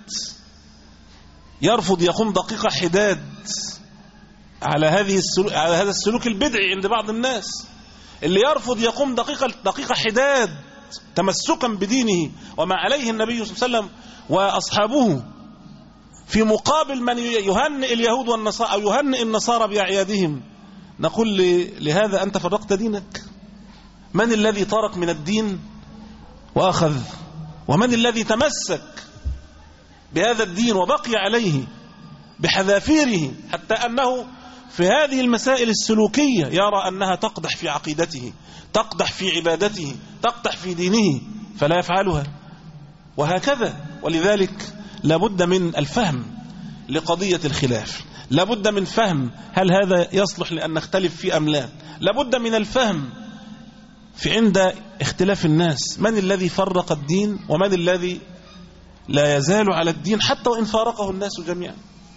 يرفض يقوم دقيقة حداد على هذه السلوك على هذا السلوك البدعي عند بعض الناس، اللي يرفض يقوم دقيقة دقيقة حداد تمسكا بدينه وما عليه النبي صلى الله عليه وسلم وأصحابه، في مقابل من يهنئ اليهود والنصارى أو يهنئ النصارى بأعيادهم، نقول لهذا أنت فرقت دينك. من الذي ترك من الدين وأخذ، ومن الذي تمسك بهذا الدين وبقي عليه بحذافيره، حتى أنه في هذه المسائل السلوكية يرى أنها تقدح في عقيدته، تقدح في عبادته، تقدح في دينه فلا يفعلها، وهكذا. ولذلك لابد من الفهم لقضية الخلاف، لابد من فهم هل هذا يصلح لأن نختلف فيه أم لا، لابد من الفهم في عند اختلاف الناس من الذي فرق الدين ومن الذي لا يزال على الدين حتى وإن فارقه الناس جميعا.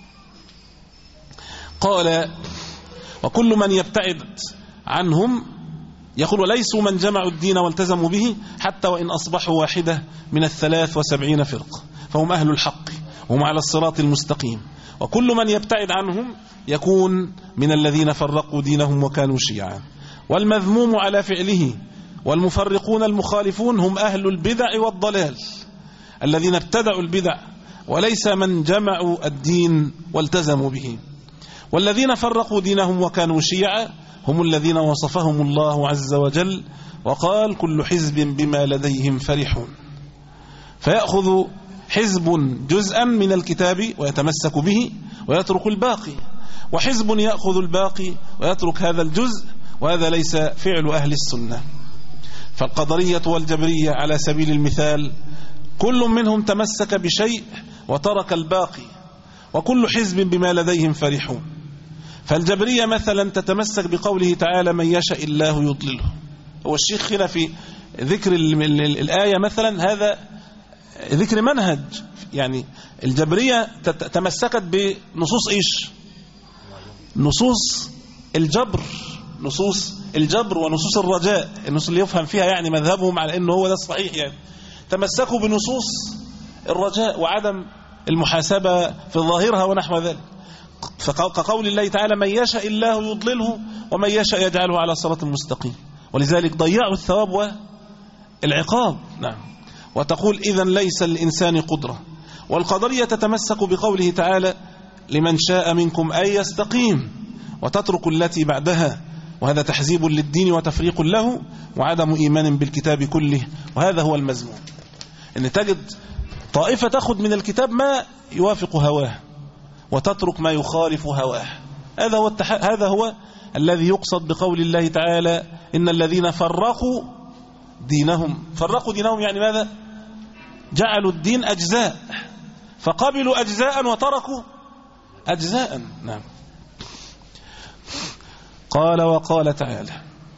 قال وكل من يبتعد عنهم، يقول وليسوا من جمعوا الدين والتزموا به حتى وإن أصبحوا واحدة من الثلاث وسبعين فرقة فهم أهل الحق وهم على الصراط المستقيم، وكل من يبتعد عنهم يكون من الذين فرقوا دينهم وكانوا شيعا. والمذموم على فعله والمفرقون المخالفون هم أهل البدع والضلال الذين ابتدعوا البدع، وليس من جمعوا الدين والتزموا به. والذين فرقوا دينهم وكانوا شيعا هم الذين وصفهم الله عز وجل وقال كل حزب بما لديهم فرحون، فيأخذ حزب جزءا من الكتاب ويتمسك به ويترك الباقي، وحزب يأخذ الباقي ويترك هذا الجزء، وهذا ليس فعل أهل السنة. فالقدرية والجبرية على سبيل المثال كل منهم تمسك بشيء وترك الباقي، وكل حزب بما لديهم فرحون. فالجبرية مثلا تتمسك بقوله تعالى من يشاء الله يضلله. هو الشيخ هنا في ذكر الآية مثلا هذا ذكر منهج، يعني الجبرية تمسكت بنصوص إيش؟ نصوص الجبر، نصوص الجبر ونصوص الرجاء، النصوص اللي يفهم فيها يعني مذهبهم على أنه هو ده الصحيح، يعني تمسكوا بنصوص الرجاء وعدم المحاسبة في ظاهرها ونحو ذلك. فكقول الله تعالى من يشاء الله يضلله ومن يشاء يجعله على صراط مستقيم، ولذلك ضيعوا الثواب والعقاب. نعم. وتقول إذن ليس للإنسان قدرة. والقدرية تتمسك بقوله تعالى لمن شاء منكم أن يستقيم، وتترك التي بعدها، وهذا تحزيب للدين وتفريق له وعدم إيمان بالكتاب كله. وهذا هو المذموم، أن تجد طائفة تأخذ من الكتاب ما يوافق هواه وتترك ما يخالف هواه. هذا هو التح... هذا هو الذي يقصد بقول الله تعالى إن الذين فرقوا دينهم. فرقوا دينهم يعني ماذا؟ جعلوا الدين أجزاء، فقبلوا أجزاء وتركوا أجزاء. نعم. قال وقال تعالى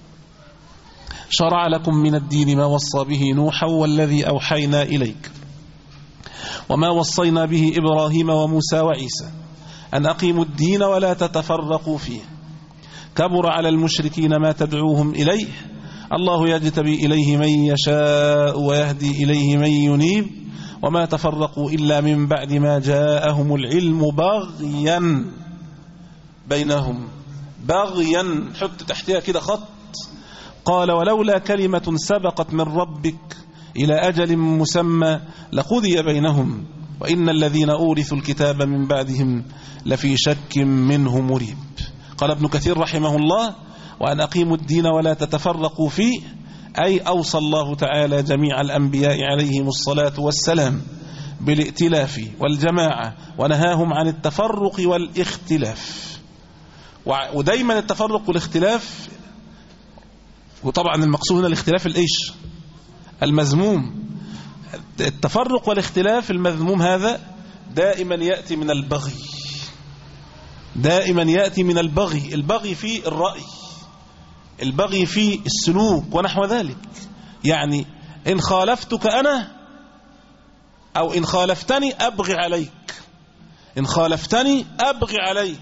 شرع لكم من الدين ما وصى به نوحا والذي أوحينا إليك وما وصينا به إبراهيم وموسى وعيسى أن أقيموا الدين ولا تتفرقوا فيه كبر على المشركين ما تدعوهم إليه الله يجتبي إليه من يشاء ويهدي إليه من ينيب وما تفرقوا إلا من بعد ما جاءهم العلم بغيا بينهم. بغيا حط تحتها كده خط. قال ولولا كلمة سبقت من ربك إلى أجل مسمى لقضي بينهم وإن الذين أورثوا الكتاب من بعدهم لفي شك منه مريب. قال ابن كثير رحمه الله وأن أقيموا الدين ولا تتفرقوا فيه أي أوصى الله تعالى جميع الأنبياء عليهم الصلاة والسلام بالائتلاف والجماعة ونهاهم عن التفرق والاختلاف. ودايما التفرق والاختلاف، وطبعا المقصود هنا الاختلاف الإيش المذموم. التفرق والاختلاف المذموم هذا دائما يأتي من البغي، دائما يأتي من البغي. البغي في الرأي، البغي في السلوك ونحو ذلك. يعني إن خالفتك أنا أو إن خالفتني أبغي عليك، إن خالفتني أبغي عليك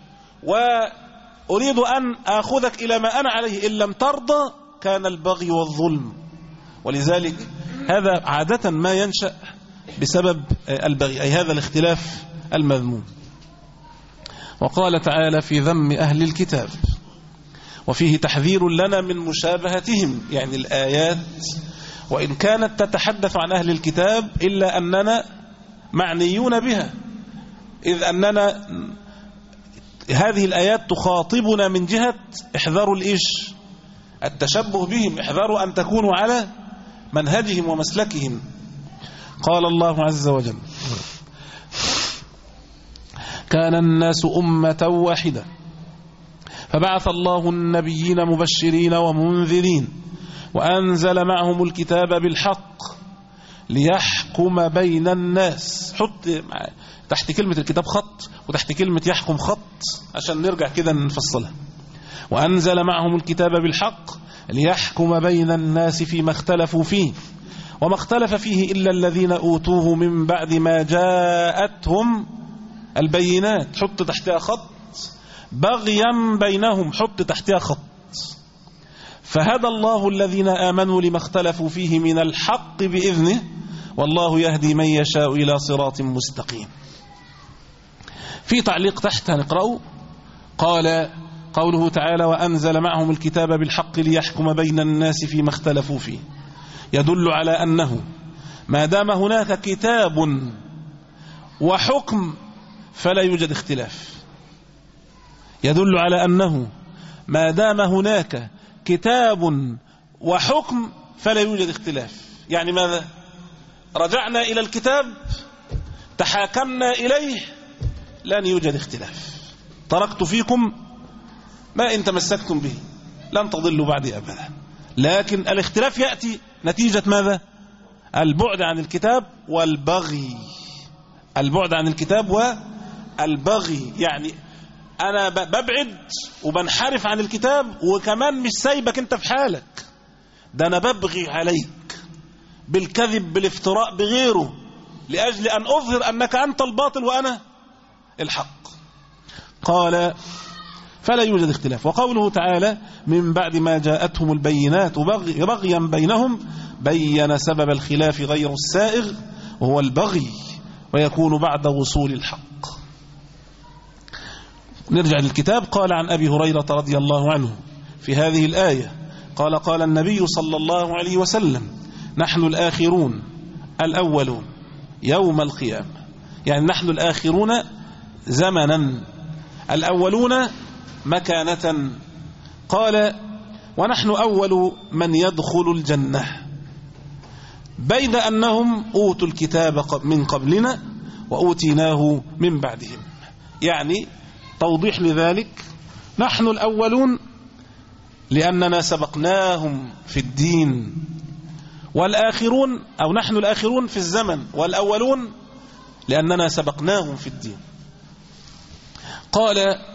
وأريد أن أخذك إلى ما أنا عليه، إن لم ترضى كان البغي والظلم. ولذلك هذا عادة ما ينشأ بسبب البغي، أي هذا الاختلاف المذموم. وقال تعالى في ذم أهل الكتاب وفيه تحذير لنا من مشابهتهم، يعني الآيات وإن كانت تتحدث عن أهل الكتاب إلا أننا معنيون بها، إذ أننا هذه الآيات تخاطبنا من جهة احذروا الإيش التشبه بهم، احذروا أن تكونوا على منهجهم ومسلكهم. قال الله عز وجل كان الناس أمة واحدة فبعث الله النبيين مبشرين ومنذرين وأنزل معهم الكتاب بالحق ليحكم بين الناس. حط تحت كلمة الكتاب خط وتحت كلمة يحكم خط عشان نرجع كده نفصلها. وأنزل معهم الكتاب بالحق ليحكم بين الناس فيما اختلفوا فيه وما اختلف فيه إلا الذين أوتوه من بعد ما جاءتهم البينات. حط تحتها خط. بغيا بينهم حط تحتها خط. فهدى الله الذين آمنوا لما اختلفوا فيه من الحق بإذنه والله يهدي من يشاء إلى صراط مستقيم. في تعليق تحت هنقرأه. قال قوله تعالى وأنزل معهم الكتاب بالحق ليحكم بين الناس فيما اختلفوا فيه يدل على أنه ما دام هناك كتاب وحكم فلا يوجد اختلاف. يدل على أنه ما دام هناك كتاب وحكم فلا يوجد اختلاف. يعني ماذا؟ رجعنا إلى الكتاب تحاكمنا إليه لن يوجد اختلاف. تركت فيكم ما إن تمسكتم به لن تضلوا بعدي أبدا. لكن الاختلاف يأتي نتيجة ماذا؟ البعد عن الكتاب والبغي. البعد عن الكتاب والبغي يعني أنا ببعد وبنحرف عن الكتاب، وكمان مش سايبك أنت في حالك، ده أنا ببغي عليك بالكذب بالافتراء بغيره لأجل أن أظهر أنك أنت الباطل وأنا الحق. قال فلا يوجد اختلاف. وقوله تعالى من بعد ما جاءتهم البينات بغيا بينهم بين سبب الخلاف غير السائغ وهو البغي، ويكون بعد وصول الحق. نرجع للكتاب. قال عن أبي هريرة رضي الله عنه في هذه الآية قال قال النبي صلى الله عليه وسلم نحن الآخرون الأولون يوم القيامة، يعني نحن الآخرون زمنا، الأولون مكانة. قال ونحن أول من يدخل الجنة بيد أنهم أوتوا الكتاب من قبلنا وأوتيناه من بعدهم. يعني توضيح لذلك، نحن الأولون لأننا سبقناهم في الدين، والآخرون أو نحن الآخرون في الزمن، والأولون لأننا سبقناهم في الدين. قال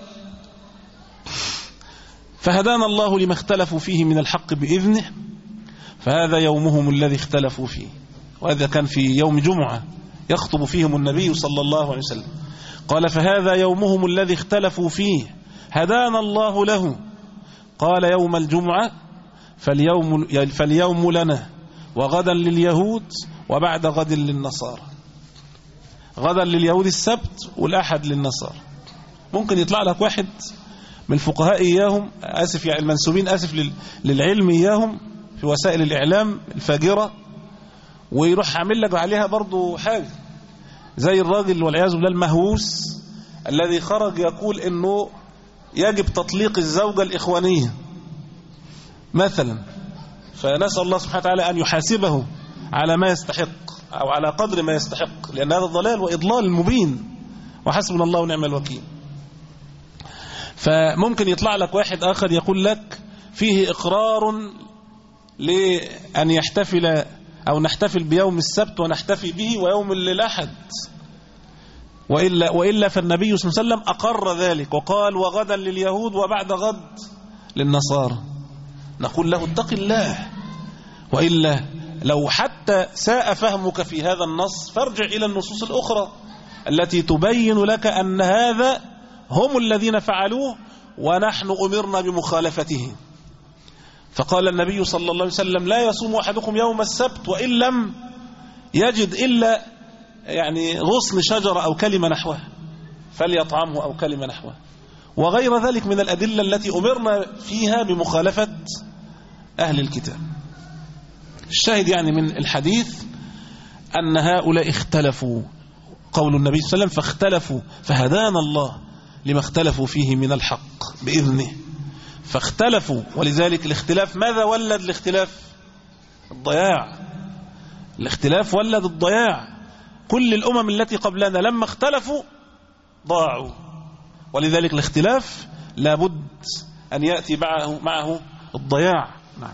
فهدانا الله لما اختلفوا فيه من الحق بإذنه فهذا يومهم الذي اختلفوا فيه. وهذا كان في يوم جمعة يخطب فيهم النبي صلى الله عليه وسلم. قال فهذا يومهم الذي اختلفوا فيه هدانا الله له. قال يوم الجمعة فاليوم, فاليوم لنا وغدا لليهود وبعد غد للنصارى. غدا لليهود السبت والأحد للنصارى. ممكن يطلع لك واحد من الفقهاء إياهم آسف يعني المنسوبين آسف للعلم إياهم في وسائل الإعلام الفاجرة، ويروح عامل لك عليها برضو حاجة زي الراجل والعياذ بالله المهووس الذي خرج يقول إنه يجب تطليق الزوجة الإخوانية مثلا. فنسأل الله سبحانه وتعالى أن يحاسبه على ما يستحق أو على قدر ما يستحق، لأن هذا ضلال وإضلال مبين، وحسبنا الله ونعم الوكيل. فممكن يطلع لك واحد آخر يقول لك فيه إقرار لأن يحتفل أو نحتفل بيوم السبت ونحتفي به ويوم الأحد، وإلا, وإلا فالنبي صلى الله عليه وسلم أقر ذلك وقال وغدا لليهود وبعد غد للنصارى. نقول له اتق الله، وإلا لو حتى ساء فهمك في هذا النص فارجع إلى النصوص الأخرى التي تبين لك أن هذا هم الذين فعلوه ونحن أمرنا بمخالفته. فقال النبي صلى الله عليه وسلم لا يصوم أحدكم يوم السبت وإن لم يجد إلا يعني غصن شجرة أو كلمة نحوها فليطعمه أو كلمة نحوها، وغير ذلك من الأدلة التي أمرنا فيها بمخالفة أهل الكتاب. الشاهد يعني من الحديث أن هؤلاء اختلفوا، قول النبي صلى الله عليه وسلم فاختلفوا فهدانا الله لما اختلفوا فيه من الحق بإذنه. فاختلفوا، ولذلك الاختلاف ماذا ولد الاختلاف؟ الضياع. الاختلاف ولد الضياع. كل الأمم التي قبلنا لما اختلفوا ضاعوا، ولذلك الاختلاف لابد أن يأتي معه, معه الضياع. نعم.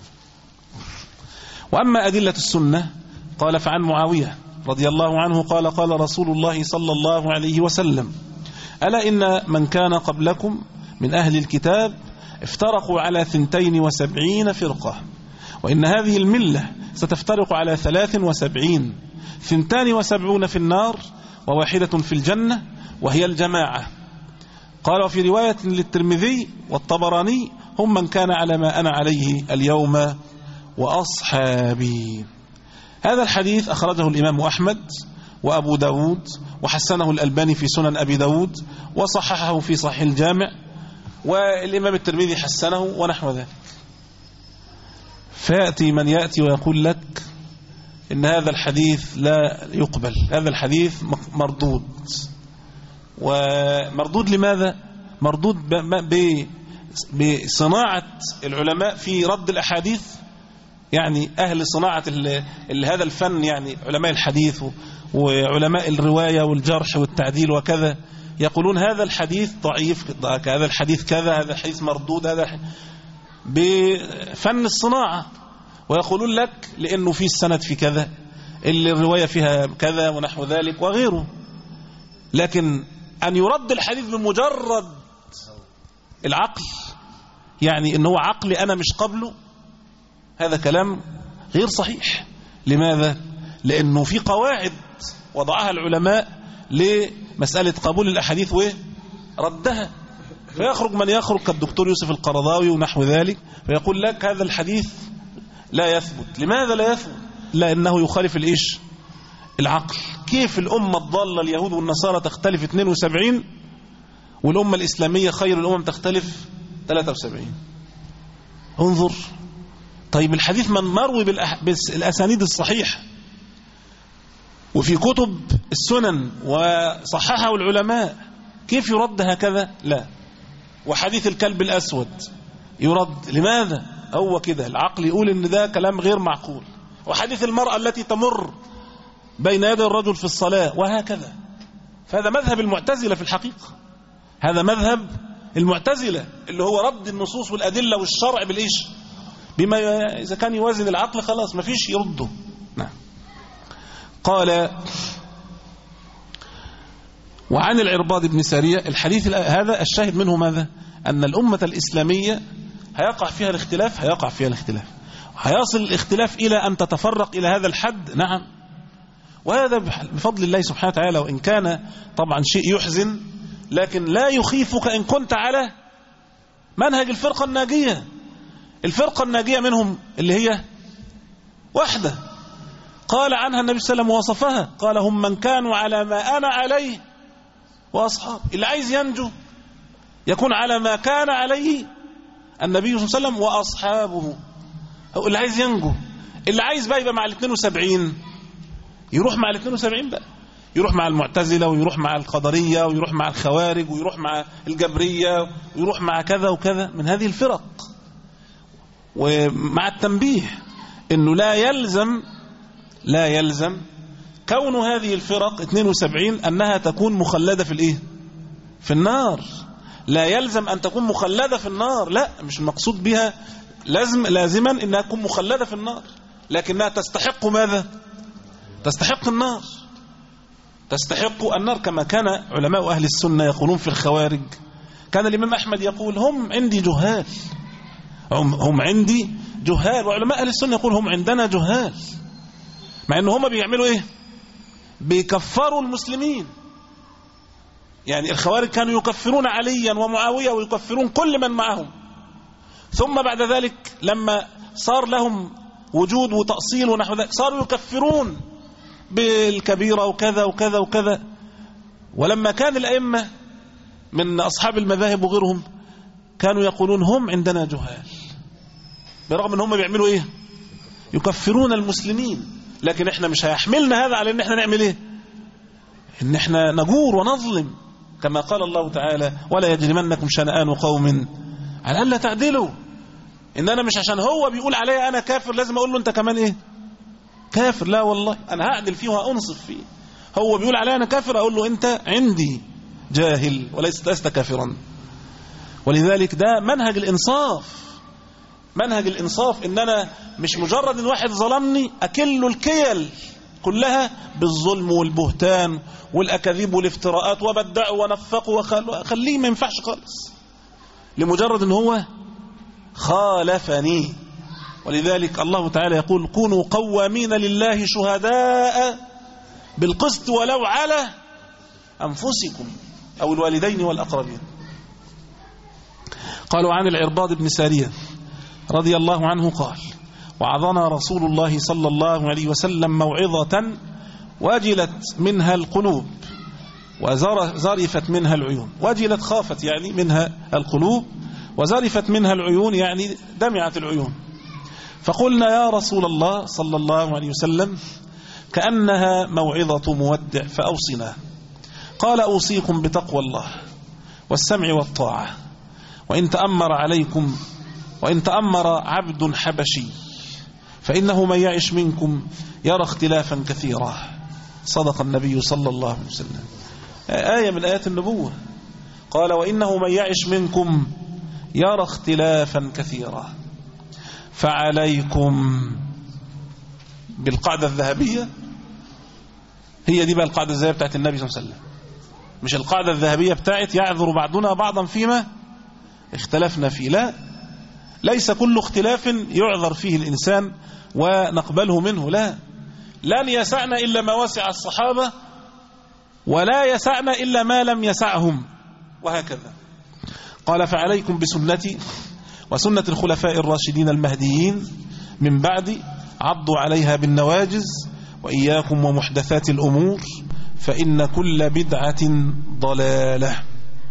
وأما أدلة السنة قال فعن معاوية رضي الله عنه قال قال رسول الله صلى الله عليه وسلم ألا إن من كان قبلكم من أهل الكتاب افترقوا على ثنتين وسبعين فرقة، وإن هذه الملة ستفترق على ثلاث وسبعين، ثنتان وسبعون في النار وواحدة في الجنة وهي الجماعة. قال في رواية للترمذي والطبراني هم من كان على ما أنا عليه اليوم وأصحابي. هذا الحديث أخرجه الإمام أحمد وأبو داود وحسنه الألباني في سنن أبي داود وصححه في صحيح الجامع، والإمام الترمذي حسنه ونحو ذلك. فيأتي من يأتي ويقول لك إن هذا الحديث لا يقبل، هذا الحديث مردود. ومردود لماذا؟ مردود بصناعة العلماء في رد الأحاديث، يعني أهل صناعة هذا الفن، يعني علماء الحديث وعلماء الرواية والجرح والتعديل وكذا، يقولون هذا الحديث ضعيف، هذا الحديث كذا، هذا الحديث مردود، هذا بفن الصناعة، ويقولون لك لأنه في السند في كذا، اللي الرواية فيها كذا ونحو ذلك وغيره. لكن أن يرد الحديث بمجرد العقل، يعني إن هو عقلي أنا مش قبله، هذا كلام غير صحيح. لماذا؟ لأنه في قواعد وضعها العلماء لمسألة قبول الأحاديث وردها، فيخرج من يخرج كالدكتور يوسف القرضاوي ونحو ذلك فيقول لك هذا الحديث لا يثبت. لماذا لا يثبت؟ لأنه يخالف الإيش؟ العقل. كيف الأمة الضالة اليهود والنصارى تختلف اثنين وسبعين والأمة الإسلامية خير الأمم تختلف ثلاثة وسبعين؟ انظر. طيب الحديث من مروي بالأسانيد الصحيحة وفي كتب السنن وصححه العلماء، كيف يرد هكذا؟ لا. وحديث الكلب الأسود يرد. لماذا؟ هو كده العقل يقول إن ده كلام غير معقول. وحديث المرأة التي تمر بين يدي الرجل في الصلاة وهكذا. فهذا مذهب المعتزلة في الحقيقة، هذا مذهب المعتزلة اللي هو رد النصوص والأدلة والشرع بالإيش؟ بما إذا كان يوازن العقل خلاص ما فيش يرده. نعم. قال وعن العرباض بن سارية الحديث هذا الشاهد منه ماذا؟ أن الأمة الإسلامية هيقع فيها الاختلاف، هيقع فيها الاختلاف هيصل الاختلاف إلى أن تتفرق إلى هذا الحد. نعم. وهذا بفضل الله سبحانه وتعالى، وإن كان طبعا شيء يحزن لكن لا يخيفك إن كنت على منهج الفرقة الناجية. الفرقة الناجية منهم اللي هي واحدة قال عنها النبي صلى الله عليه وسلم ووصفها، قال هم من كانوا على ما أنا عليه وأصحاب. اللي عايز ينجو يكون على ما كان عليه النبي صلى الله عليه وسلم وأصحابه. اللي عايز ينجو، اللي عايز بقى يبقى مع الاثنين وسبعين يروح مع الاثنين وسبعين بقى، يروح مع المعتزلة ويروح مع القدرية ويروح مع الخوارج ويروح مع الجبرية ويروح مع كذا وكذا من هذه الفرق. ومع التنبيه انه لا يلزم لا يلزم كون هذه الفرق اثنين وسبعين انها تكون مخلدة في الايه؟ في النار. لا يلزم ان تكون مخلدة في النار، لا، مش المقصود بها لازم لازما انها تكون مخلدة في النار، لكنها تستحق ماذا؟ تستحق النار، تستحق النار. كما كان علماء أهل السنة يقولون في الخوارج، كان الإمام أحمد يقول هم عندي جهال، هم, هم عندي جهال. وعلماء أهل السنة يقول هم عندنا جهال، مع أنه هم بيعملوا إيه؟ بيكفروا المسلمين. يعني الخوارج كانوا يكفرون عليا ومعاوية ويكفرون كل من معهم، ثم بعد ذلك لما صار لهم وجود وتأصيل ونحو ذلك صاروا يكفرون بالكبيرة وكذا وكذا وكذا. ولما كان الأئمة من أصحاب المذاهب وغيرهم كانوا يقولون هم عندنا جهال، برغم ان هم بيعملوا ايه؟ يكفرون المسلمين. لكن احنا مش هيحملنا هذا على ان احنا نعمل ايه؟ ان احنا نجور ونظلم، كما قال الله تعالى ولا يجرمنكم شنآن قوم على ألا تعدلوا. ان انا مش عشان هو بيقول عليا انا كافر لازم اقول له انت كمان ايه؟ كافر. لا والله، انا هعدل فيه وهأنصف فيه. هو بيقول عليا انا كافر اقول له انت عندي جاهل وليس لست كافرا. ولذلك ده منهج الانصاف، منهج الانصاف ان انا مش مجرد ان واحد ظلمني اكله الكيل كلها بالظلم والبهتان والاكاذيب والافتراءات وبدعه ونفقه وخليه ما ينفعش خالص لمجرد ان هو خالفني. ولذلك الله تعالى يقول كونوا قوامين لله شهداء بالقسط ولو على أنفسكم أو الوالدين والأقربين. قالوا عن العرباض بن سارية رضي الله عنه قال وعظنا رسول الله صلى الله عليه وسلم موعظة وجلت منها القلوب وزرفت منها العيون. وجلت خافت يعني منها القلوب، وزرفت منها العيون يعني دمعت العيون. فقلنا يا رسول الله صلى الله عليه وسلم كأنها موعظة مودع فأوصنا. قال أوصيكم بتقوى الله والسمع والطاعة وإن تأمر عليكم وإن تأمر عبد حبشي فإنه من يعش منكم يرى اختلافا كثيرا. صدق النبي صلى الله عليه وسلم. آية من آيات النبوة. قال وإنه من يعش منكم يرى اختلافا كثيرا. فعليكم بالقاعدة الذهبية هي دي بقى القاعدة الذهبية بتاعت النبي صلى الله عليه وسلم، مش القاعدة الذهبية بتاعت يعذر بعضنا بعضا فيما اختلفنا فيه. لا، ليس كل اختلاف يعذر فيه الإنسان ونقبله منه. لا، لن يسعنا إلا ما وسع الصحابة، ولا يسعنا إلا ما لم يسعهم، وهكذا. قال فعليكم بسنتي وسنة الخلفاء الراشدين المهديين من بعد، عضوا عليها بالنواجز، وإياكم ومحدثات الأمور فإن كل بدعة ضلالة.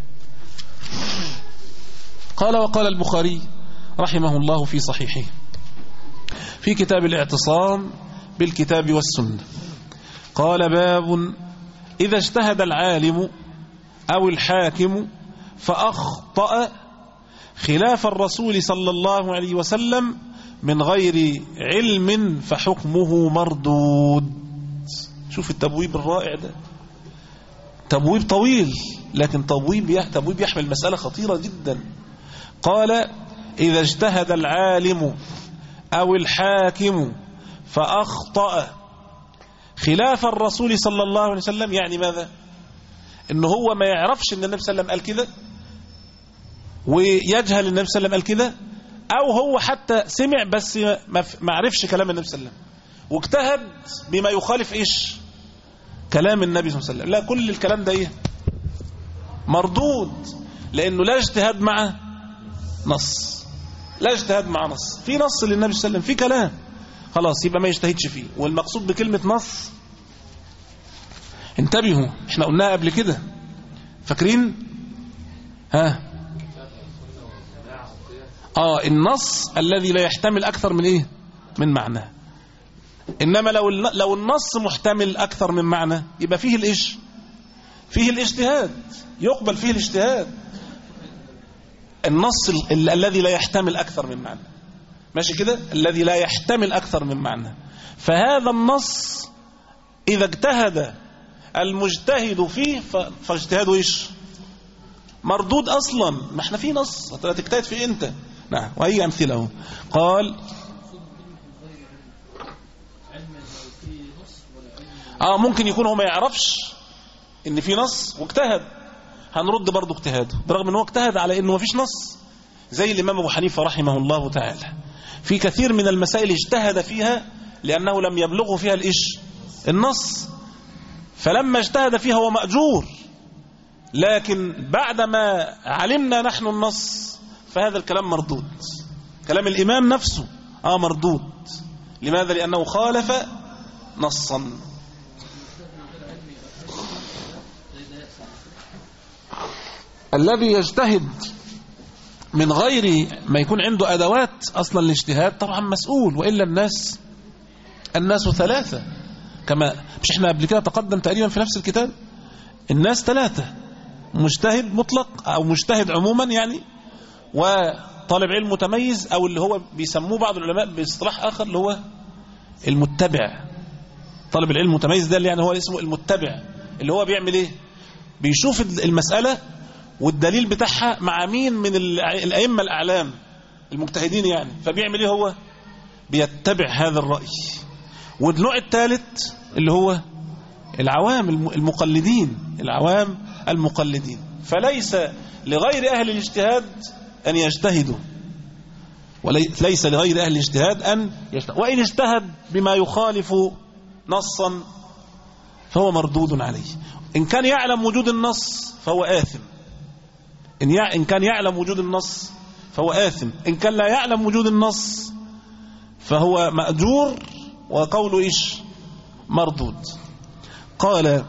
قال وقال البخاري رحمه الله في صحيحه في كتاب الاعتصام بالكتاب والسنة، قال باب إذا اجتهد العالم أو الحاكم فأخطأ خلاف الرسول صلى الله عليه وسلم من غير علم فحكمه مردود. شوف التبويب الرائع ده، تبويب طويل لكن تبويب تبويب يحمل مسألة خطيرة جدا. قال إذا اجتهد العالم أو الحاكم فأخطأ خلاف الرسول صلى الله عليه وسلم، يعني ماذا؟ إنه هو ما يعرفش إن النبي صلى الله عليه وسلم قال كده، ويجهل النبي صلى الله عليه وسلم قال كده، أو هو حتى سمع بس ما عرفش كلام النبي صلى الله عليه وسلم واجتهد بما يخالف إيش؟ كلام النبي صلى الله عليه وسلم. لا، كل الكلام ده إيه؟ مردود، لأنه لا اجتهاد مع نص، لا اجتهاد مع نص. في نص للنبي صلى الله عليه وسلم، في كلام، خلاص يبقى ما يجتهدش فيه. والمقصود بكلمة نص، انتبهوا، احنا قلناها قبل كده، فاكرين؟ ها اه النص الذي لا يحتمل اكثر من ايه؟ من معنى. انما لو لو النص محتمل اكثر من معنى يبقى فيه الايش؟ فيه الاجتهاد، يقبل فيه الاجتهاد. النص ال ال الذي لا يحتمل اكثر من معنى، ماشي كده، الذي لا يحتمل اكثر من معنى. فهذا النص اذا اجتهد المجتهد فيه فاجتهاده ايش؟ مردود اصلا. ما احنا في نص، هتجتهد فيه انت. نعم، وهي امثله. قال اه ممكن يكون هو ما يعرفش ان في نص واجتهد، هنرد برضه اجتهاده برغم ان هو اجتهد على انه ما فيش نص. زي الامام ابو حنيفه رحمه الله تعالى، في كثير من المسائل اجتهد فيها لانه لم يبلغه فيها الايش؟ النص، فلما اجتهد فيها هو مأجور. لكن بعدما علمنا نحن النص فهذا الكلام مردود، كلام الإمام نفسه آه مردود. لماذا؟ لأنه خالف نصا. الذي يجتهد من غير ما يكون عنده أدوات أصلا الاجتهاد طبعا مسؤول، وإلا الناس الناس ثلاثة، كما مش احنا قبل كده تقدم تقريبا في نفس الكتاب، الناس ثلاثة: مجتهد مطلق أو مجتهد عموما يعني، وطالب علم متميز، أو اللي هو بيسموه بعض العلماء باصطلاح آخر اللي هو المتبع. طالب العلم المتميز ده اللي يعني هو اسمه المتبع، اللي هو بيعمل ايه؟ بيشوف المسألة والدليل بتاعها مع مين من الأئمة الأعلام المجتهدين يعني، فبيعمل ايه؟ هو بيتبع هذا الرأي. والنوع الثالث اللي هو العوام المقلدين، العوام المقلدين. فليس لغير أهل الاجتهاد أن يجتهدوا، وليس لغير أهل الاجتهاد أن يجتهد، وإن اجتهد بما يخالف نصا فهو مردود عليه. إن كان يعلم وجود النص فهو آثم، إن, يع... إن كان يعلم وجود النص فهو آثم، إن كان لا يعلم وجود النص فهو مأجور، وقوله إيش؟ مردود. قال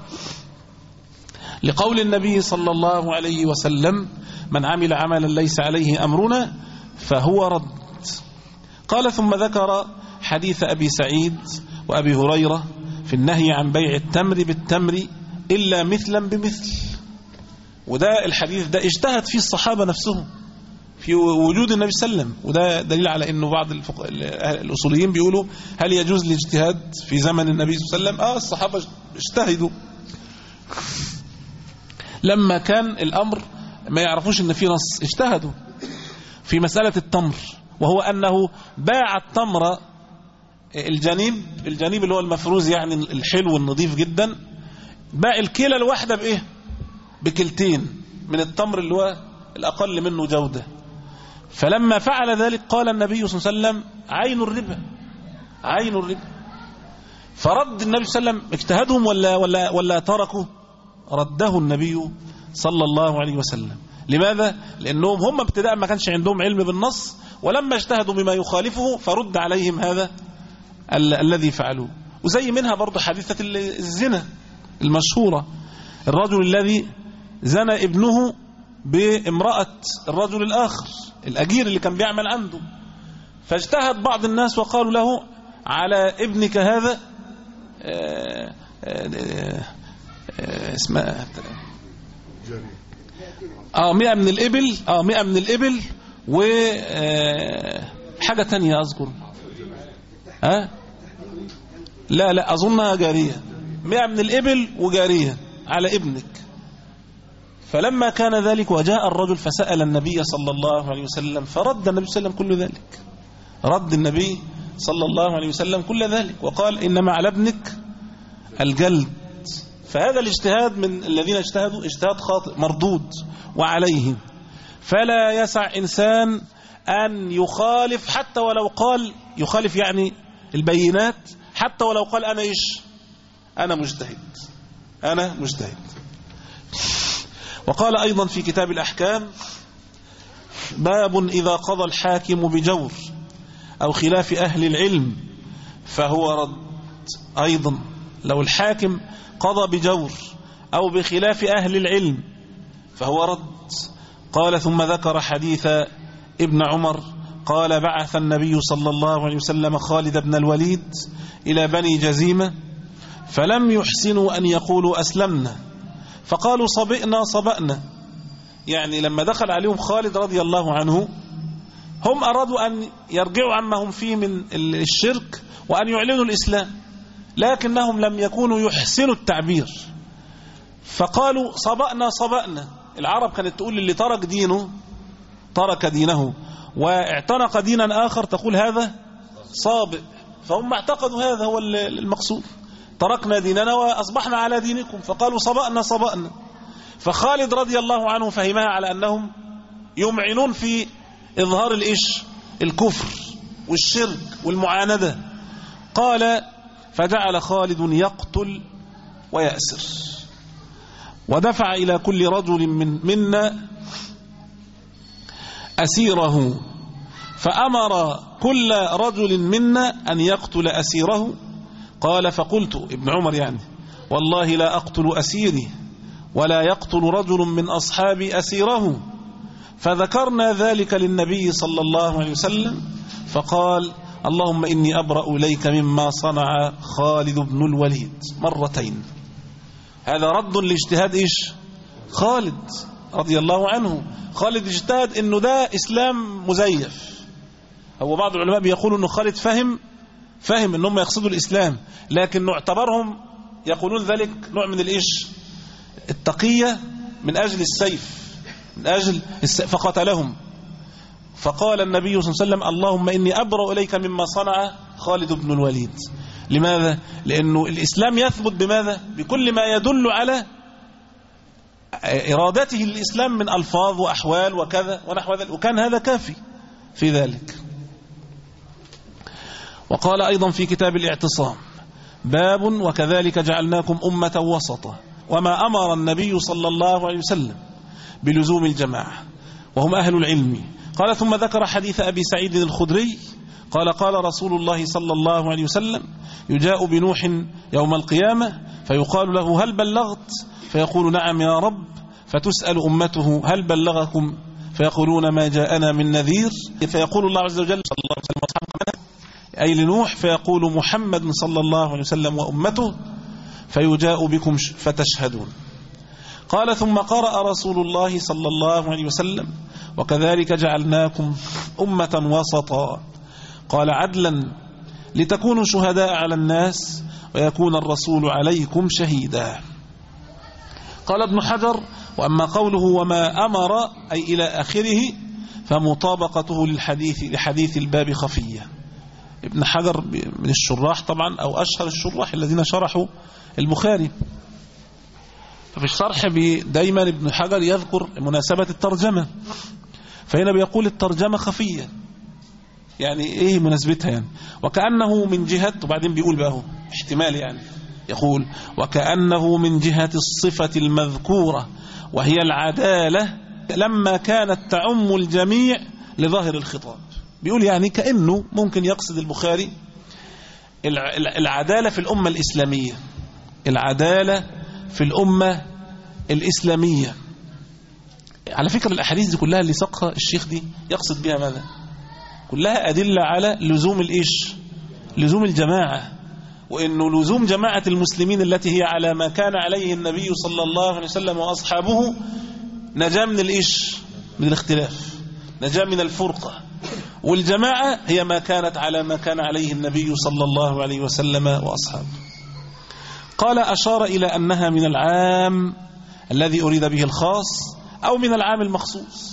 لقول النبي صلى الله عليه وسلم: من عمل عملا ليس عليه أمرنا فهو رد. قال ثم ذكر حديث أبي سعيد وأبي هريرة في النهي عن بيع التمر بالتمر إلا مثلا بمثل. وده الحديث ده اجتهد فيه الصحابة نفسهم في وجود النبي صلى الله عليه وسلم، وده دليل على أنه بعض الفق... الأصوليين بيقولوا هل يجوز الاجتهاد في زمن النبي صلى الله عليه وسلم؟ آه الصحابة اجتهدوا لما كان الأمر ما يعرفوش أن في نص، اجتهدوا في مسألة التمر، وهو أنه باع التمر الجنيب، الجنيب اللي هو المفروز يعني الحلو النظيف جدا، باع الكيلة الواحدة بإيه؟ بكلتين من التمر اللي هو الأقل منه جودة. فلما فعل ذلك قال النبي صلى الله عليه وسلم عين الربا، عين الربا. فرد النبي صلى الله عليه وسلم اجتهدهم ولا, ولا, ولا تركوا؟ رده النبي صلى الله عليه وسلم. لماذا؟ لأنهم هم ابتداء ما كانش عندهم علم بالنص، ولما اجتهدوا بما يخالفه فرد عليهم هذا ال الذي فعلوه. وزي منها برضو حادثة الزنا المشهورة، الرجل الذي زنى ابنه بامرأة الرجل الآخر الأجير اللي كان بيعمل عنده، فاجتهد بعض الناس وقالوا له على ابنك هذا اسمها اه مئة من الإبل، اه مئة من الإبل وحاجة تانية أذكر ها آه؟ لا لا أظنها جارية، مئة من الإبل وجارية على ابنك. فلما كان ذلك وجاء الرجل فسأل النبي صلى الله عليه وسلم فرد النبي صلى الله عليه وسلم كل ذلك، رد النبي صلى الله عليه وسلم كل ذلك وقال إنما على ابنك الجلد. فهذا الاجتهاد من الذين اجتهدوا اجتهاد خاطئ مردود وعليهم. فلا يسع إنسان أن يخالف حتى ولو قال، يخالف يعني البينات، حتى ولو قال أنا إيش أنا مجتهد أنا مجتهد. وقال أيضا في كتاب الأحكام باب إذا قضى الحاكم بجور أو خلاف أهل العلم فهو رد. أيضا لو الحاكم قضى بجور أو بخلاف أهل العلم فهو رد. قال ثم ذكر حديث ابن عمر قال بعث النبي صلى الله عليه وسلم خالد بن الوليد إلى بني جزيمة فلم يحسنوا أن يقولوا أسلمنا فقالوا صبئنا صبأنا، يعني لما دخل عليهم خالد رضي الله عنه هم أرادوا أن يرجعوا عما هم فيه من الشرك وأن يعلنوا الإسلام، لكنهم لم يكونوا يحسنوا التعبير فقالوا صبأنا صبأنا. العرب كانت تقول اللي ترك دينه ترك دينه واعتنق دينا آخر تقول هذا صابئ، فهم اعتقدوا هذا هو المقصود، تركنا ديننا وأصبحنا على دينكم، فقالوا صبأنا صبأنا. فخالد رضي الله عنه فهمها على أنهم يمعنون في إظهار الإيش الكفر والشرك والمعاندة. قال فجعل خالد يقتل ويأسر ودفع إلى كل رجل من منا أسيره، فأمر كل رجل منا أن يقتل أسيره. قال فقلت ابن عمر يعني والله لا أقتل أسيري ولا يقتل رجل من أصحابي أسيره. فذكرنا ذلك للنبي صلى الله عليه وسلم فقال اللهم إني أبرأ إليك مما صنع خالد بن الوليد مرتين. هذا رد لاجتهاد إيش خالد رضي الله عنه. خالد اجتهد إنه ده إسلام مزيف. هو بعض العلماء بيقولوا إنه خالد فهم فهم إنهم يقصدوا الإسلام، لكن اعتبرهم يقولون ذلك نوع من الإيش التقية من أجل السيف من أجل السيف فقتلهم. فقال النبي صلى الله عليه وسلم اللهم إني أبرأ إليك مما صنع خالد بن الوليد. لماذا؟ لأنه الإسلام يثبت بماذا؟ بكل ما يدل على إرادته الإسلام من ألفاظ وأحوال وكذا ونحو ذلك، وكان هذا كافي في ذلك. وقال أيضا في كتاب الاعتصام باب وكذلك جعلناكم أمة وسطا وما أمر النبي صلى الله عليه وسلم بلزوم الجماعة وهم أهل العلم. قال ثم ذكر حديث أبي سعيد الخدري قال قال رسول الله صلى الله عليه وسلم يجاء بنوح يوم القيامة فيقال له هل بلغت؟ فيقول نعم يا رب. فتسأل أمته هل بلغكم؟ فيقولون ما جاءنا من نذير. فيقول الله عز وجل صلى الله عليه وسلم وأصحابه أي لنوح فيقول محمد صلى الله عليه وسلم وأمته فيجاء بكم فتشهدون. قال ثم قرأ رسول الله صلى الله عليه وسلم وكذلك جعلناكم أمة وسطا قال عدلا لتكونوا شهداء على الناس ويكون الرسول عليكم شهيدا. قال ابن حجر وأما قوله وما أمر أي إلى آخره فمطابقته للحديث لحديث الباب خفية. ابن حجر من الشراح طبعا أو أشهر الشراح الذين شرحوا البخاري. ففي الشرح دايما ابن حجر يذكر مناسبة الترجمة، فهنا بيقول الترجمة خفية، يعني ايه مناسبتها يعني؟ وكأنه من جهة، وبعدين بيقول بقى هو احتمال يعني، يقول وكأنه من جهة الصفة المذكورة وهي العدالة لما كانت تعم الجميع لظاهر الخطاب. بيقول يعني كأنه ممكن يقصد البخاري العدالة في الأمة الإسلامية، العدالة في الأمة الإسلامية. على فكرة الأحاديث دي كلها اللي ساقها الشيخ دي يقصد بها ماذا؟ كلها أدلة على لزوم الإيش؟ لزوم الجماعة، وإنه لزوم جماعة المسلمين التي هي على ما كان عليه النبي صلى الله عليه وسلم وأصحابه نجاة من الإيش؟ من الاختلاف، نجاة من الفرقة. والجماعة هي ما كانت على ما كان عليه النبي صلى الله عليه وسلم وأصحابه. قال أشار إلى أنها من العام الذي أريد به الخاص أو من العام المخصوص،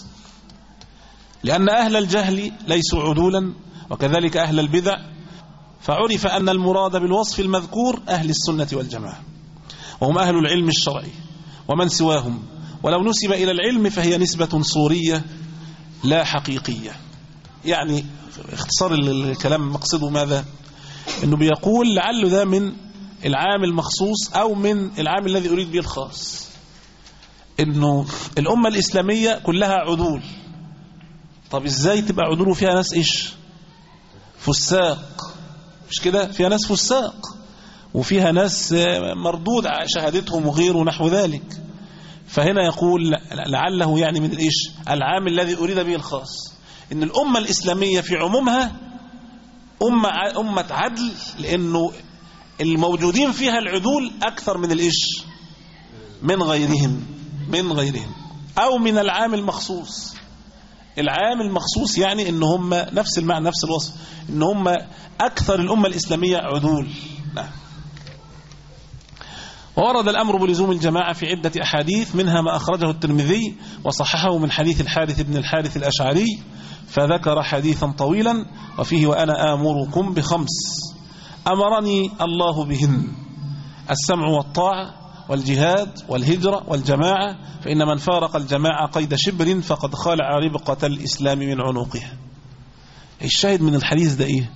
لأن أهل الجهل ليسوا عدولا وكذلك أهل البدع، فعرف أن المراد بالوصف المذكور أهل السنة والجماعة، وهم أهل العلم الشرعي ومن سواهم، ولو نسب إلى العلم فهي نسبة صورية لا حقيقية. يعني اختصار الكلام مقصده ماذا؟ انه بيقول لعل ذا من العام المخصوص او من العام الذي اريد به الخاص، انه الامة الاسلامية كلها عدول. طب ازاي تبقى عدول وفيها ناس ايش؟ فساق، مش كده؟ فيها ناس فساق وفيها ناس مردود شهادتهم وغيره ونحو ذلك. فهنا يقول لعله يعني من الايش؟ العام الذي اريد به الخاص، ان الامة الاسلامية في عمومها امة امة عدل، لانه الموجودين فيها العدول اكثر من الايش؟ من غيرهم من غيرهم او من العام المخصوص. العام المخصوص يعني ان هم نفس المعنى نفس الوصف، ان هم اكثر الامة الاسلامية عدول. نعم. وورد الأمر بلزوم الجماعة في عدة أحاديث، منها ما أخرجه الترمذي وصححه من حديث الحارث بن الحارث الأشعري، فذكر حديثا طويلا وفيه وأنا آمركم بخمس أمرني الله بهن: السمع والطاعة والجهاد والهجرة والجماعة، فإن من فارق الجماعة قيد شبر فقد خالع ربقة الإسلام من عنقها. الشاهد من الحديث ده إيه؟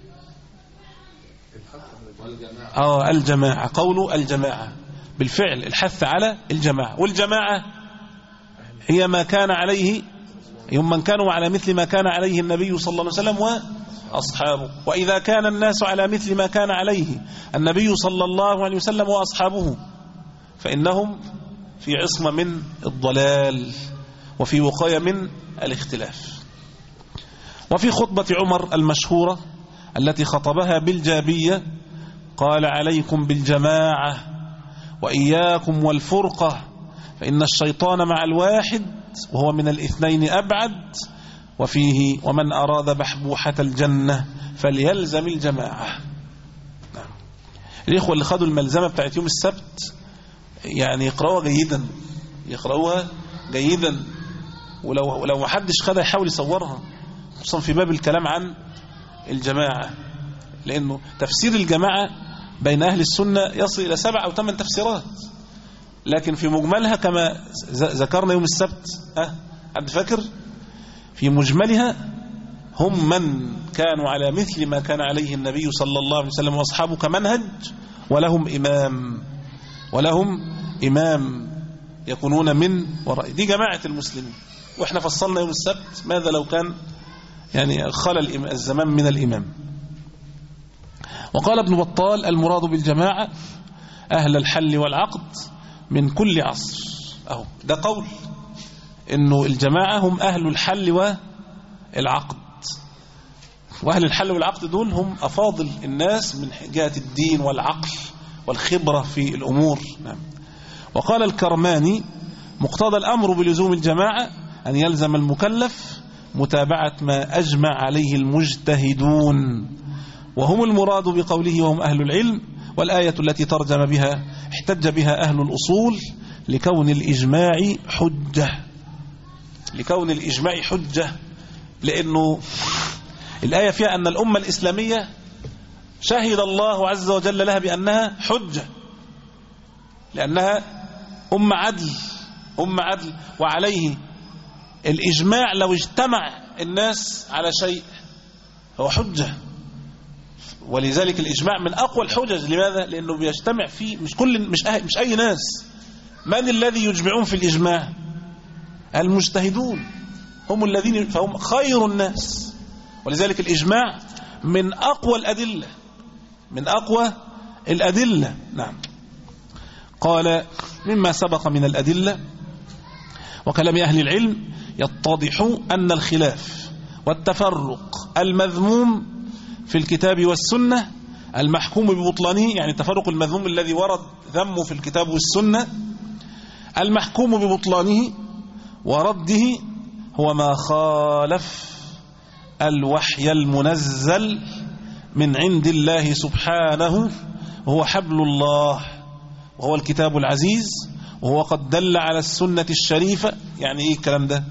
آه الجماعة، قوله الجماعة بالفعل الحث على الجماعة، والجماعة هي ما كان عليه هم من كانوا على مثل ما كان عليه النبي صلى الله عليه وسلم وأصحابه. وإذا كان الناس على مثل ما كان عليه النبي صلى الله عليه وسلم وأصحابه فإنهم في عصمة من الضلال وفي وقاية من الاختلاف. وفي خطبة عمر المشهورة التي خطبها بالجابية قال: عليكم بالجماعة وإياكم والفرقة، فإن الشيطان مع الواحد وهو من الاثنين أبعد. وفيه: ومن أراد بحبوحة الجنة فليلزم الجماعة. نعم. الإخوة اللي خدوا الملزمة بتاعت يوم السبت يعني يقرأوها جيدا، يقرأوها جيدا، ولو لو ما حدش خدها يحاول يصورها، خصوصا في باب الكلام عن الجماعة، لأنه تفسير الجماعة بين أهل السنة يصل إلى سبع أو ثمان تفسيرات، لكن في مجملها كما ذكرنا يوم السبت، أه حد فاكر؟ في مجملها هم من كانوا على مثل ما كان عليه النبي صلى الله عليه وسلم وأصحابه كمنهج، ولهم إمام ولهم إمام يكونون من وراء. دي جماعة المسلمين. وإحنا فصلنا يوم السبت ماذا لو كان يعني خلى الزمان من الإمام. وقال ابن بطال: المراد بالجماعة أهل الحل والعقد من كل عصر. أهو ده قول إنه الجماعة هم أهل الحل والعقد، وأهل الحل والعقد دول هم أفاضل الناس من جهة الدين والعقل والخبرة في الأمور. نعم. وقال الكرماني: مقتضى الأمر بلزوم الجماعة أن يلزم المكلف متابعة ما أجمع عليه المجتهدون، وهم المراد بقوله وهم أهل العلم. والآية التي ترجم بها احتج بها أهل الأصول لكون الإجماع حجة، لكون الإجماع حجة، لأنه الآية فيها أن الأمة الإسلامية شهد الله عز وجل لها بأنها حجة، لأنها أم عدل أم عدل وعليه الإجماع لو اجتمع الناس على شيء هو حجة. ولذلك الإجماع من أقوى الحجج. لماذا؟ لأنه بيجتمع فيه مش كل مش أي, مش أي ناس. من الذي يجمعون في الإجماع؟ المجتهدون هم الذين فهم خير الناس. ولذلك الإجماع من أقوى الأدلة من أقوى الأدلة. نعم. قال مما سبق من الأدلة وكلام أهل العلم يتضح أن الخلاف والتفرق المذموم في الكتاب والسنة المحكوم ببطلانه، يعني التفرق المذموم الذي ورد ذمه في الكتاب والسنة المحكوم ببطلانه ورده هو ما خالف الوحي المنزل من عند الله سبحانه، وهو حبل الله وهو الكتاب العزيز، وهو قد دل على السنة الشريفة. يعني ايه الكلام ده؟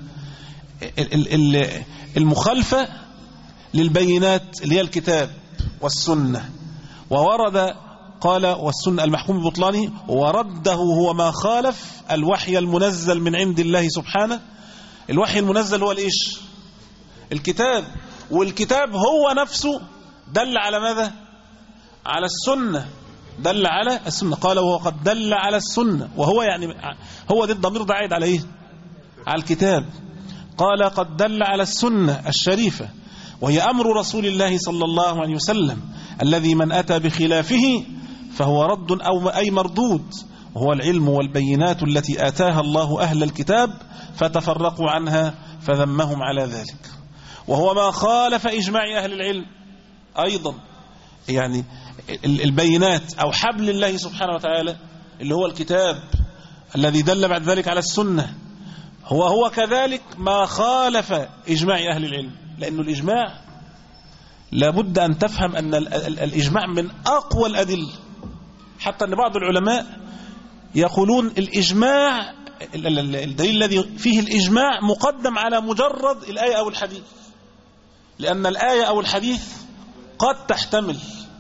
المخالفة للبينات اللي هي الكتاب والسنة، وورد قال والسنة المحكوم ببطلانه ورده هو ما خالف الوحي المنزل من عند الله سبحانه. الوحي المنزل هو الإيش؟ الكتاب. والكتاب هو نفسه دل على ماذا؟ على السنة. دل على السنة. قال وهو قد دل على السنة، وهو يعني هو دي الضمير ده عايد على ايه؟ على الكتاب. قال قد دل على السنة الشريفة، وهي أمر رسول الله صلى الله عليه وسلم الذي من أتى بخلافه فهو رد أو أي مردود، وهو العلم والبينات التي آتاها الله أهل الكتاب فتفرقوا عنها فذمهم على ذلك. وهو ما خالف إجماع أهل العلم أيضا، يعني البينات أو حبل الله سبحانه وتعالى اللي هو الكتاب الذي دل بعد ذلك على السنة، هو هو كذلك ما خالف إجماع أهل العلم. لأن الإجماع لابد أن تفهم أن الإجماع من أقوى الأدلة، حتى أن بعض العلماء يقولون الإجماع الدليل الذي فيه الإجماع مقدم على مجرد الآية أو الحديث، لأن الآية أو الحديث قد تحتمل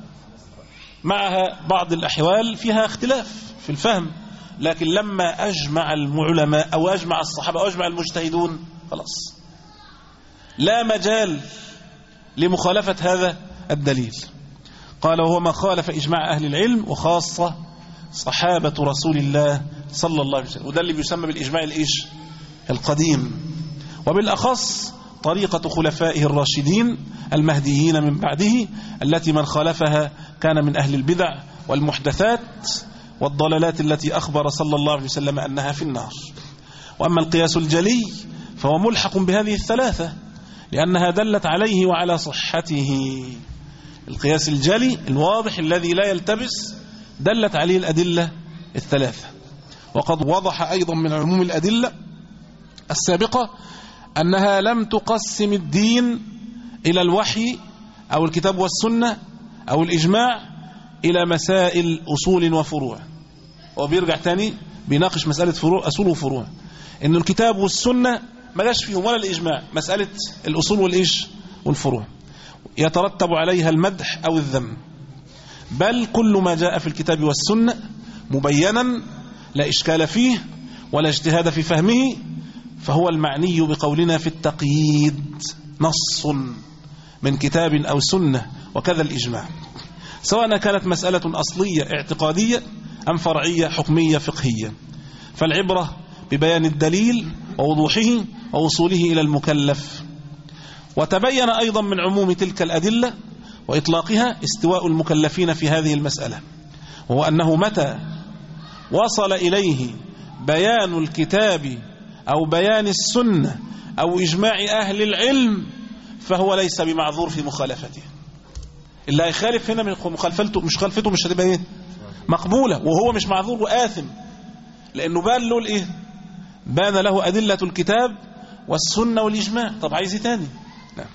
معها بعض الأحوال فيها اختلاف في الفهم، لكن لما أجمع العلماء أو أجمع الصحابة أو أجمع المجتهدون خلاص لا مجال لمخالفة هذا الدليل. قال وهو ما خالف إجماع أهل العلم وخاصة صحابة رسول الله صلى الله عليه وسلم، وده اللي بيسمى بالإجماع الإيش القديم، وبالأخص طريقة خلفائه الراشدين المهديين من بعده التي من خالفها كان من أهل البدع والمحدثات والضلالات التي أخبر صلى الله عليه وسلم أنها في النار. وأما القياس الجلي فهو ملحق بهذه الثلاثة لأنها دلت عليه وعلى صحته. القياس الجلي الواضح الذي لا يلتبس دلت عليه الأدلة الثلاثة. وقد وضح أيضا من عموم الأدلة السابقة أنها لم تقسم الدين إلى الوحي أو الكتاب والسنة أو الإجماع إلى مسائل أصول وفروع. وبيرجع تاني بيناقش مسألة فروع أصول وفروع، إن الكتاب والسنة ما جاش فيهم ولا الإجماع مسألة الأصول والإيش والفروع يترتب عليها المدح أو الذم، بل كل ما جاء في الكتاب والسنة مبينا لا إشكال فيه ولا اجتهاد في فهمه فهو المعني بقولنا في التقييد نص من كتاب أو سنة، وكذا الإجماع، سواء كانت مسألة أصلية اعتقادية أم فرعية حكمية فقهية. فالعبرة ببيان الدليل ووضوحه ووصوله إلى المكلف. وتبين أيضا من عموم تلك الأدلة وإطلاقها استواء المكلفين في هذه المسألة، وهو أنه متى وصل إليه بيان الكتاب أو بيان السنة أو إجماع أهل العلم فهو ليس بمعذور في مخالفته. اللي هيخالف هنا من مخالفته مش خالفته مش هتبقى ايه مقبولة، وهو مش معذور وآثم، لأنه بان له الايه بان له أدلة الكتاب والسنة والإجماع. طب عايز تاني؟ لا.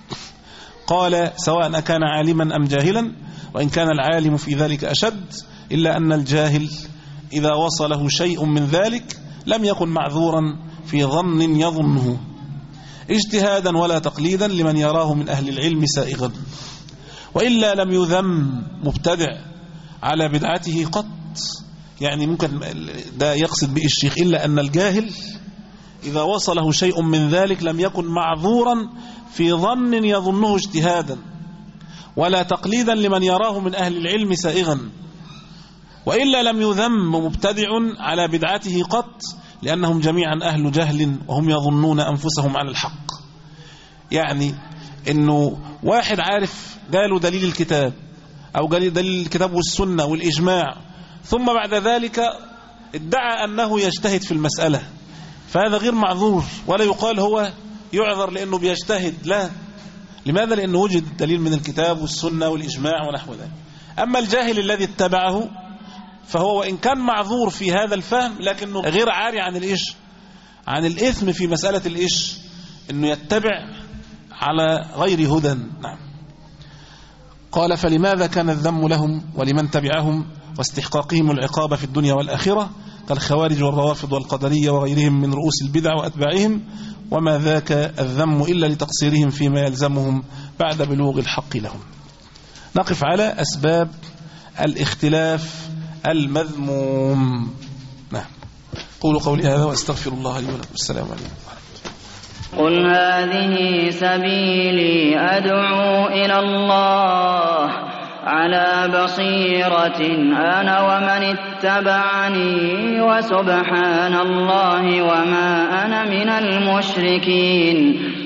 قال سواء كان عالما أم جاهلا، وإن كان العالم في ذلك أشد، إلا أن الجاهل إذا وصله شيء من ذلك لم يكن معذورا في ظن يظنه اجتهادا ولا تقليدا لمن يراه من أهل العلم سائغا، وإلا لم يذم مبتدع على بدعته قط، يعني ممكن ده يقصد به الشيخ، إلا أن الجاهل إذا وصله شيء من ذلك لم يكن معذورا في ظن يظنه اجتهادا ولا تقليدا لمن يراه من أهل العلم سائغا، وإلا لم يذم مبتدع على بدعته قط، لأنهم جميعا أهل جهل وهم يظنون أنفسهم على الحق. يعني إنه واحد عارف قالوا دليل الكتاب أو دليل الكتاب والسنة والإجماع، ثم بعد ذلك ادعى أنه يجتهد في المسألة، فهذا غير معذور، ولا يقال هو يعذر لأنه بيجتهد، لا. لماذا؟ لأنه وجد دليل من الكتاب والسنة والإجماع ونحو ذلك. أما الجاهل الذي اتبعه فهو وإن كان معذور في هذا الفهم، لكنه غير عاري عن الإيش عن الإثم في مسألة الإيش أنه يتبع على غير هدى. نعم. قال فلماذا كان الذم لهم ولمن تبعهم واستحقاقهم العقاب في الدنيا والآخرة كالخوارج والروافض والقدرية وغيرهم من رؤوس البدع وأتباعهم، وما ذاك الذم إلا لتقصيرهم فيما يلزمهم بعد بلوغ الحق لهم. نقف على أسباب الاختلاف المذموم. نعم. قولوا قولي هذا واستغفر الله لي ولكم. السلام عليكم. قل هذه سبيلي أدعو إلى الله على بصيرة أنا ومن اتبعني وسبحان الله وما أنا من المشركين.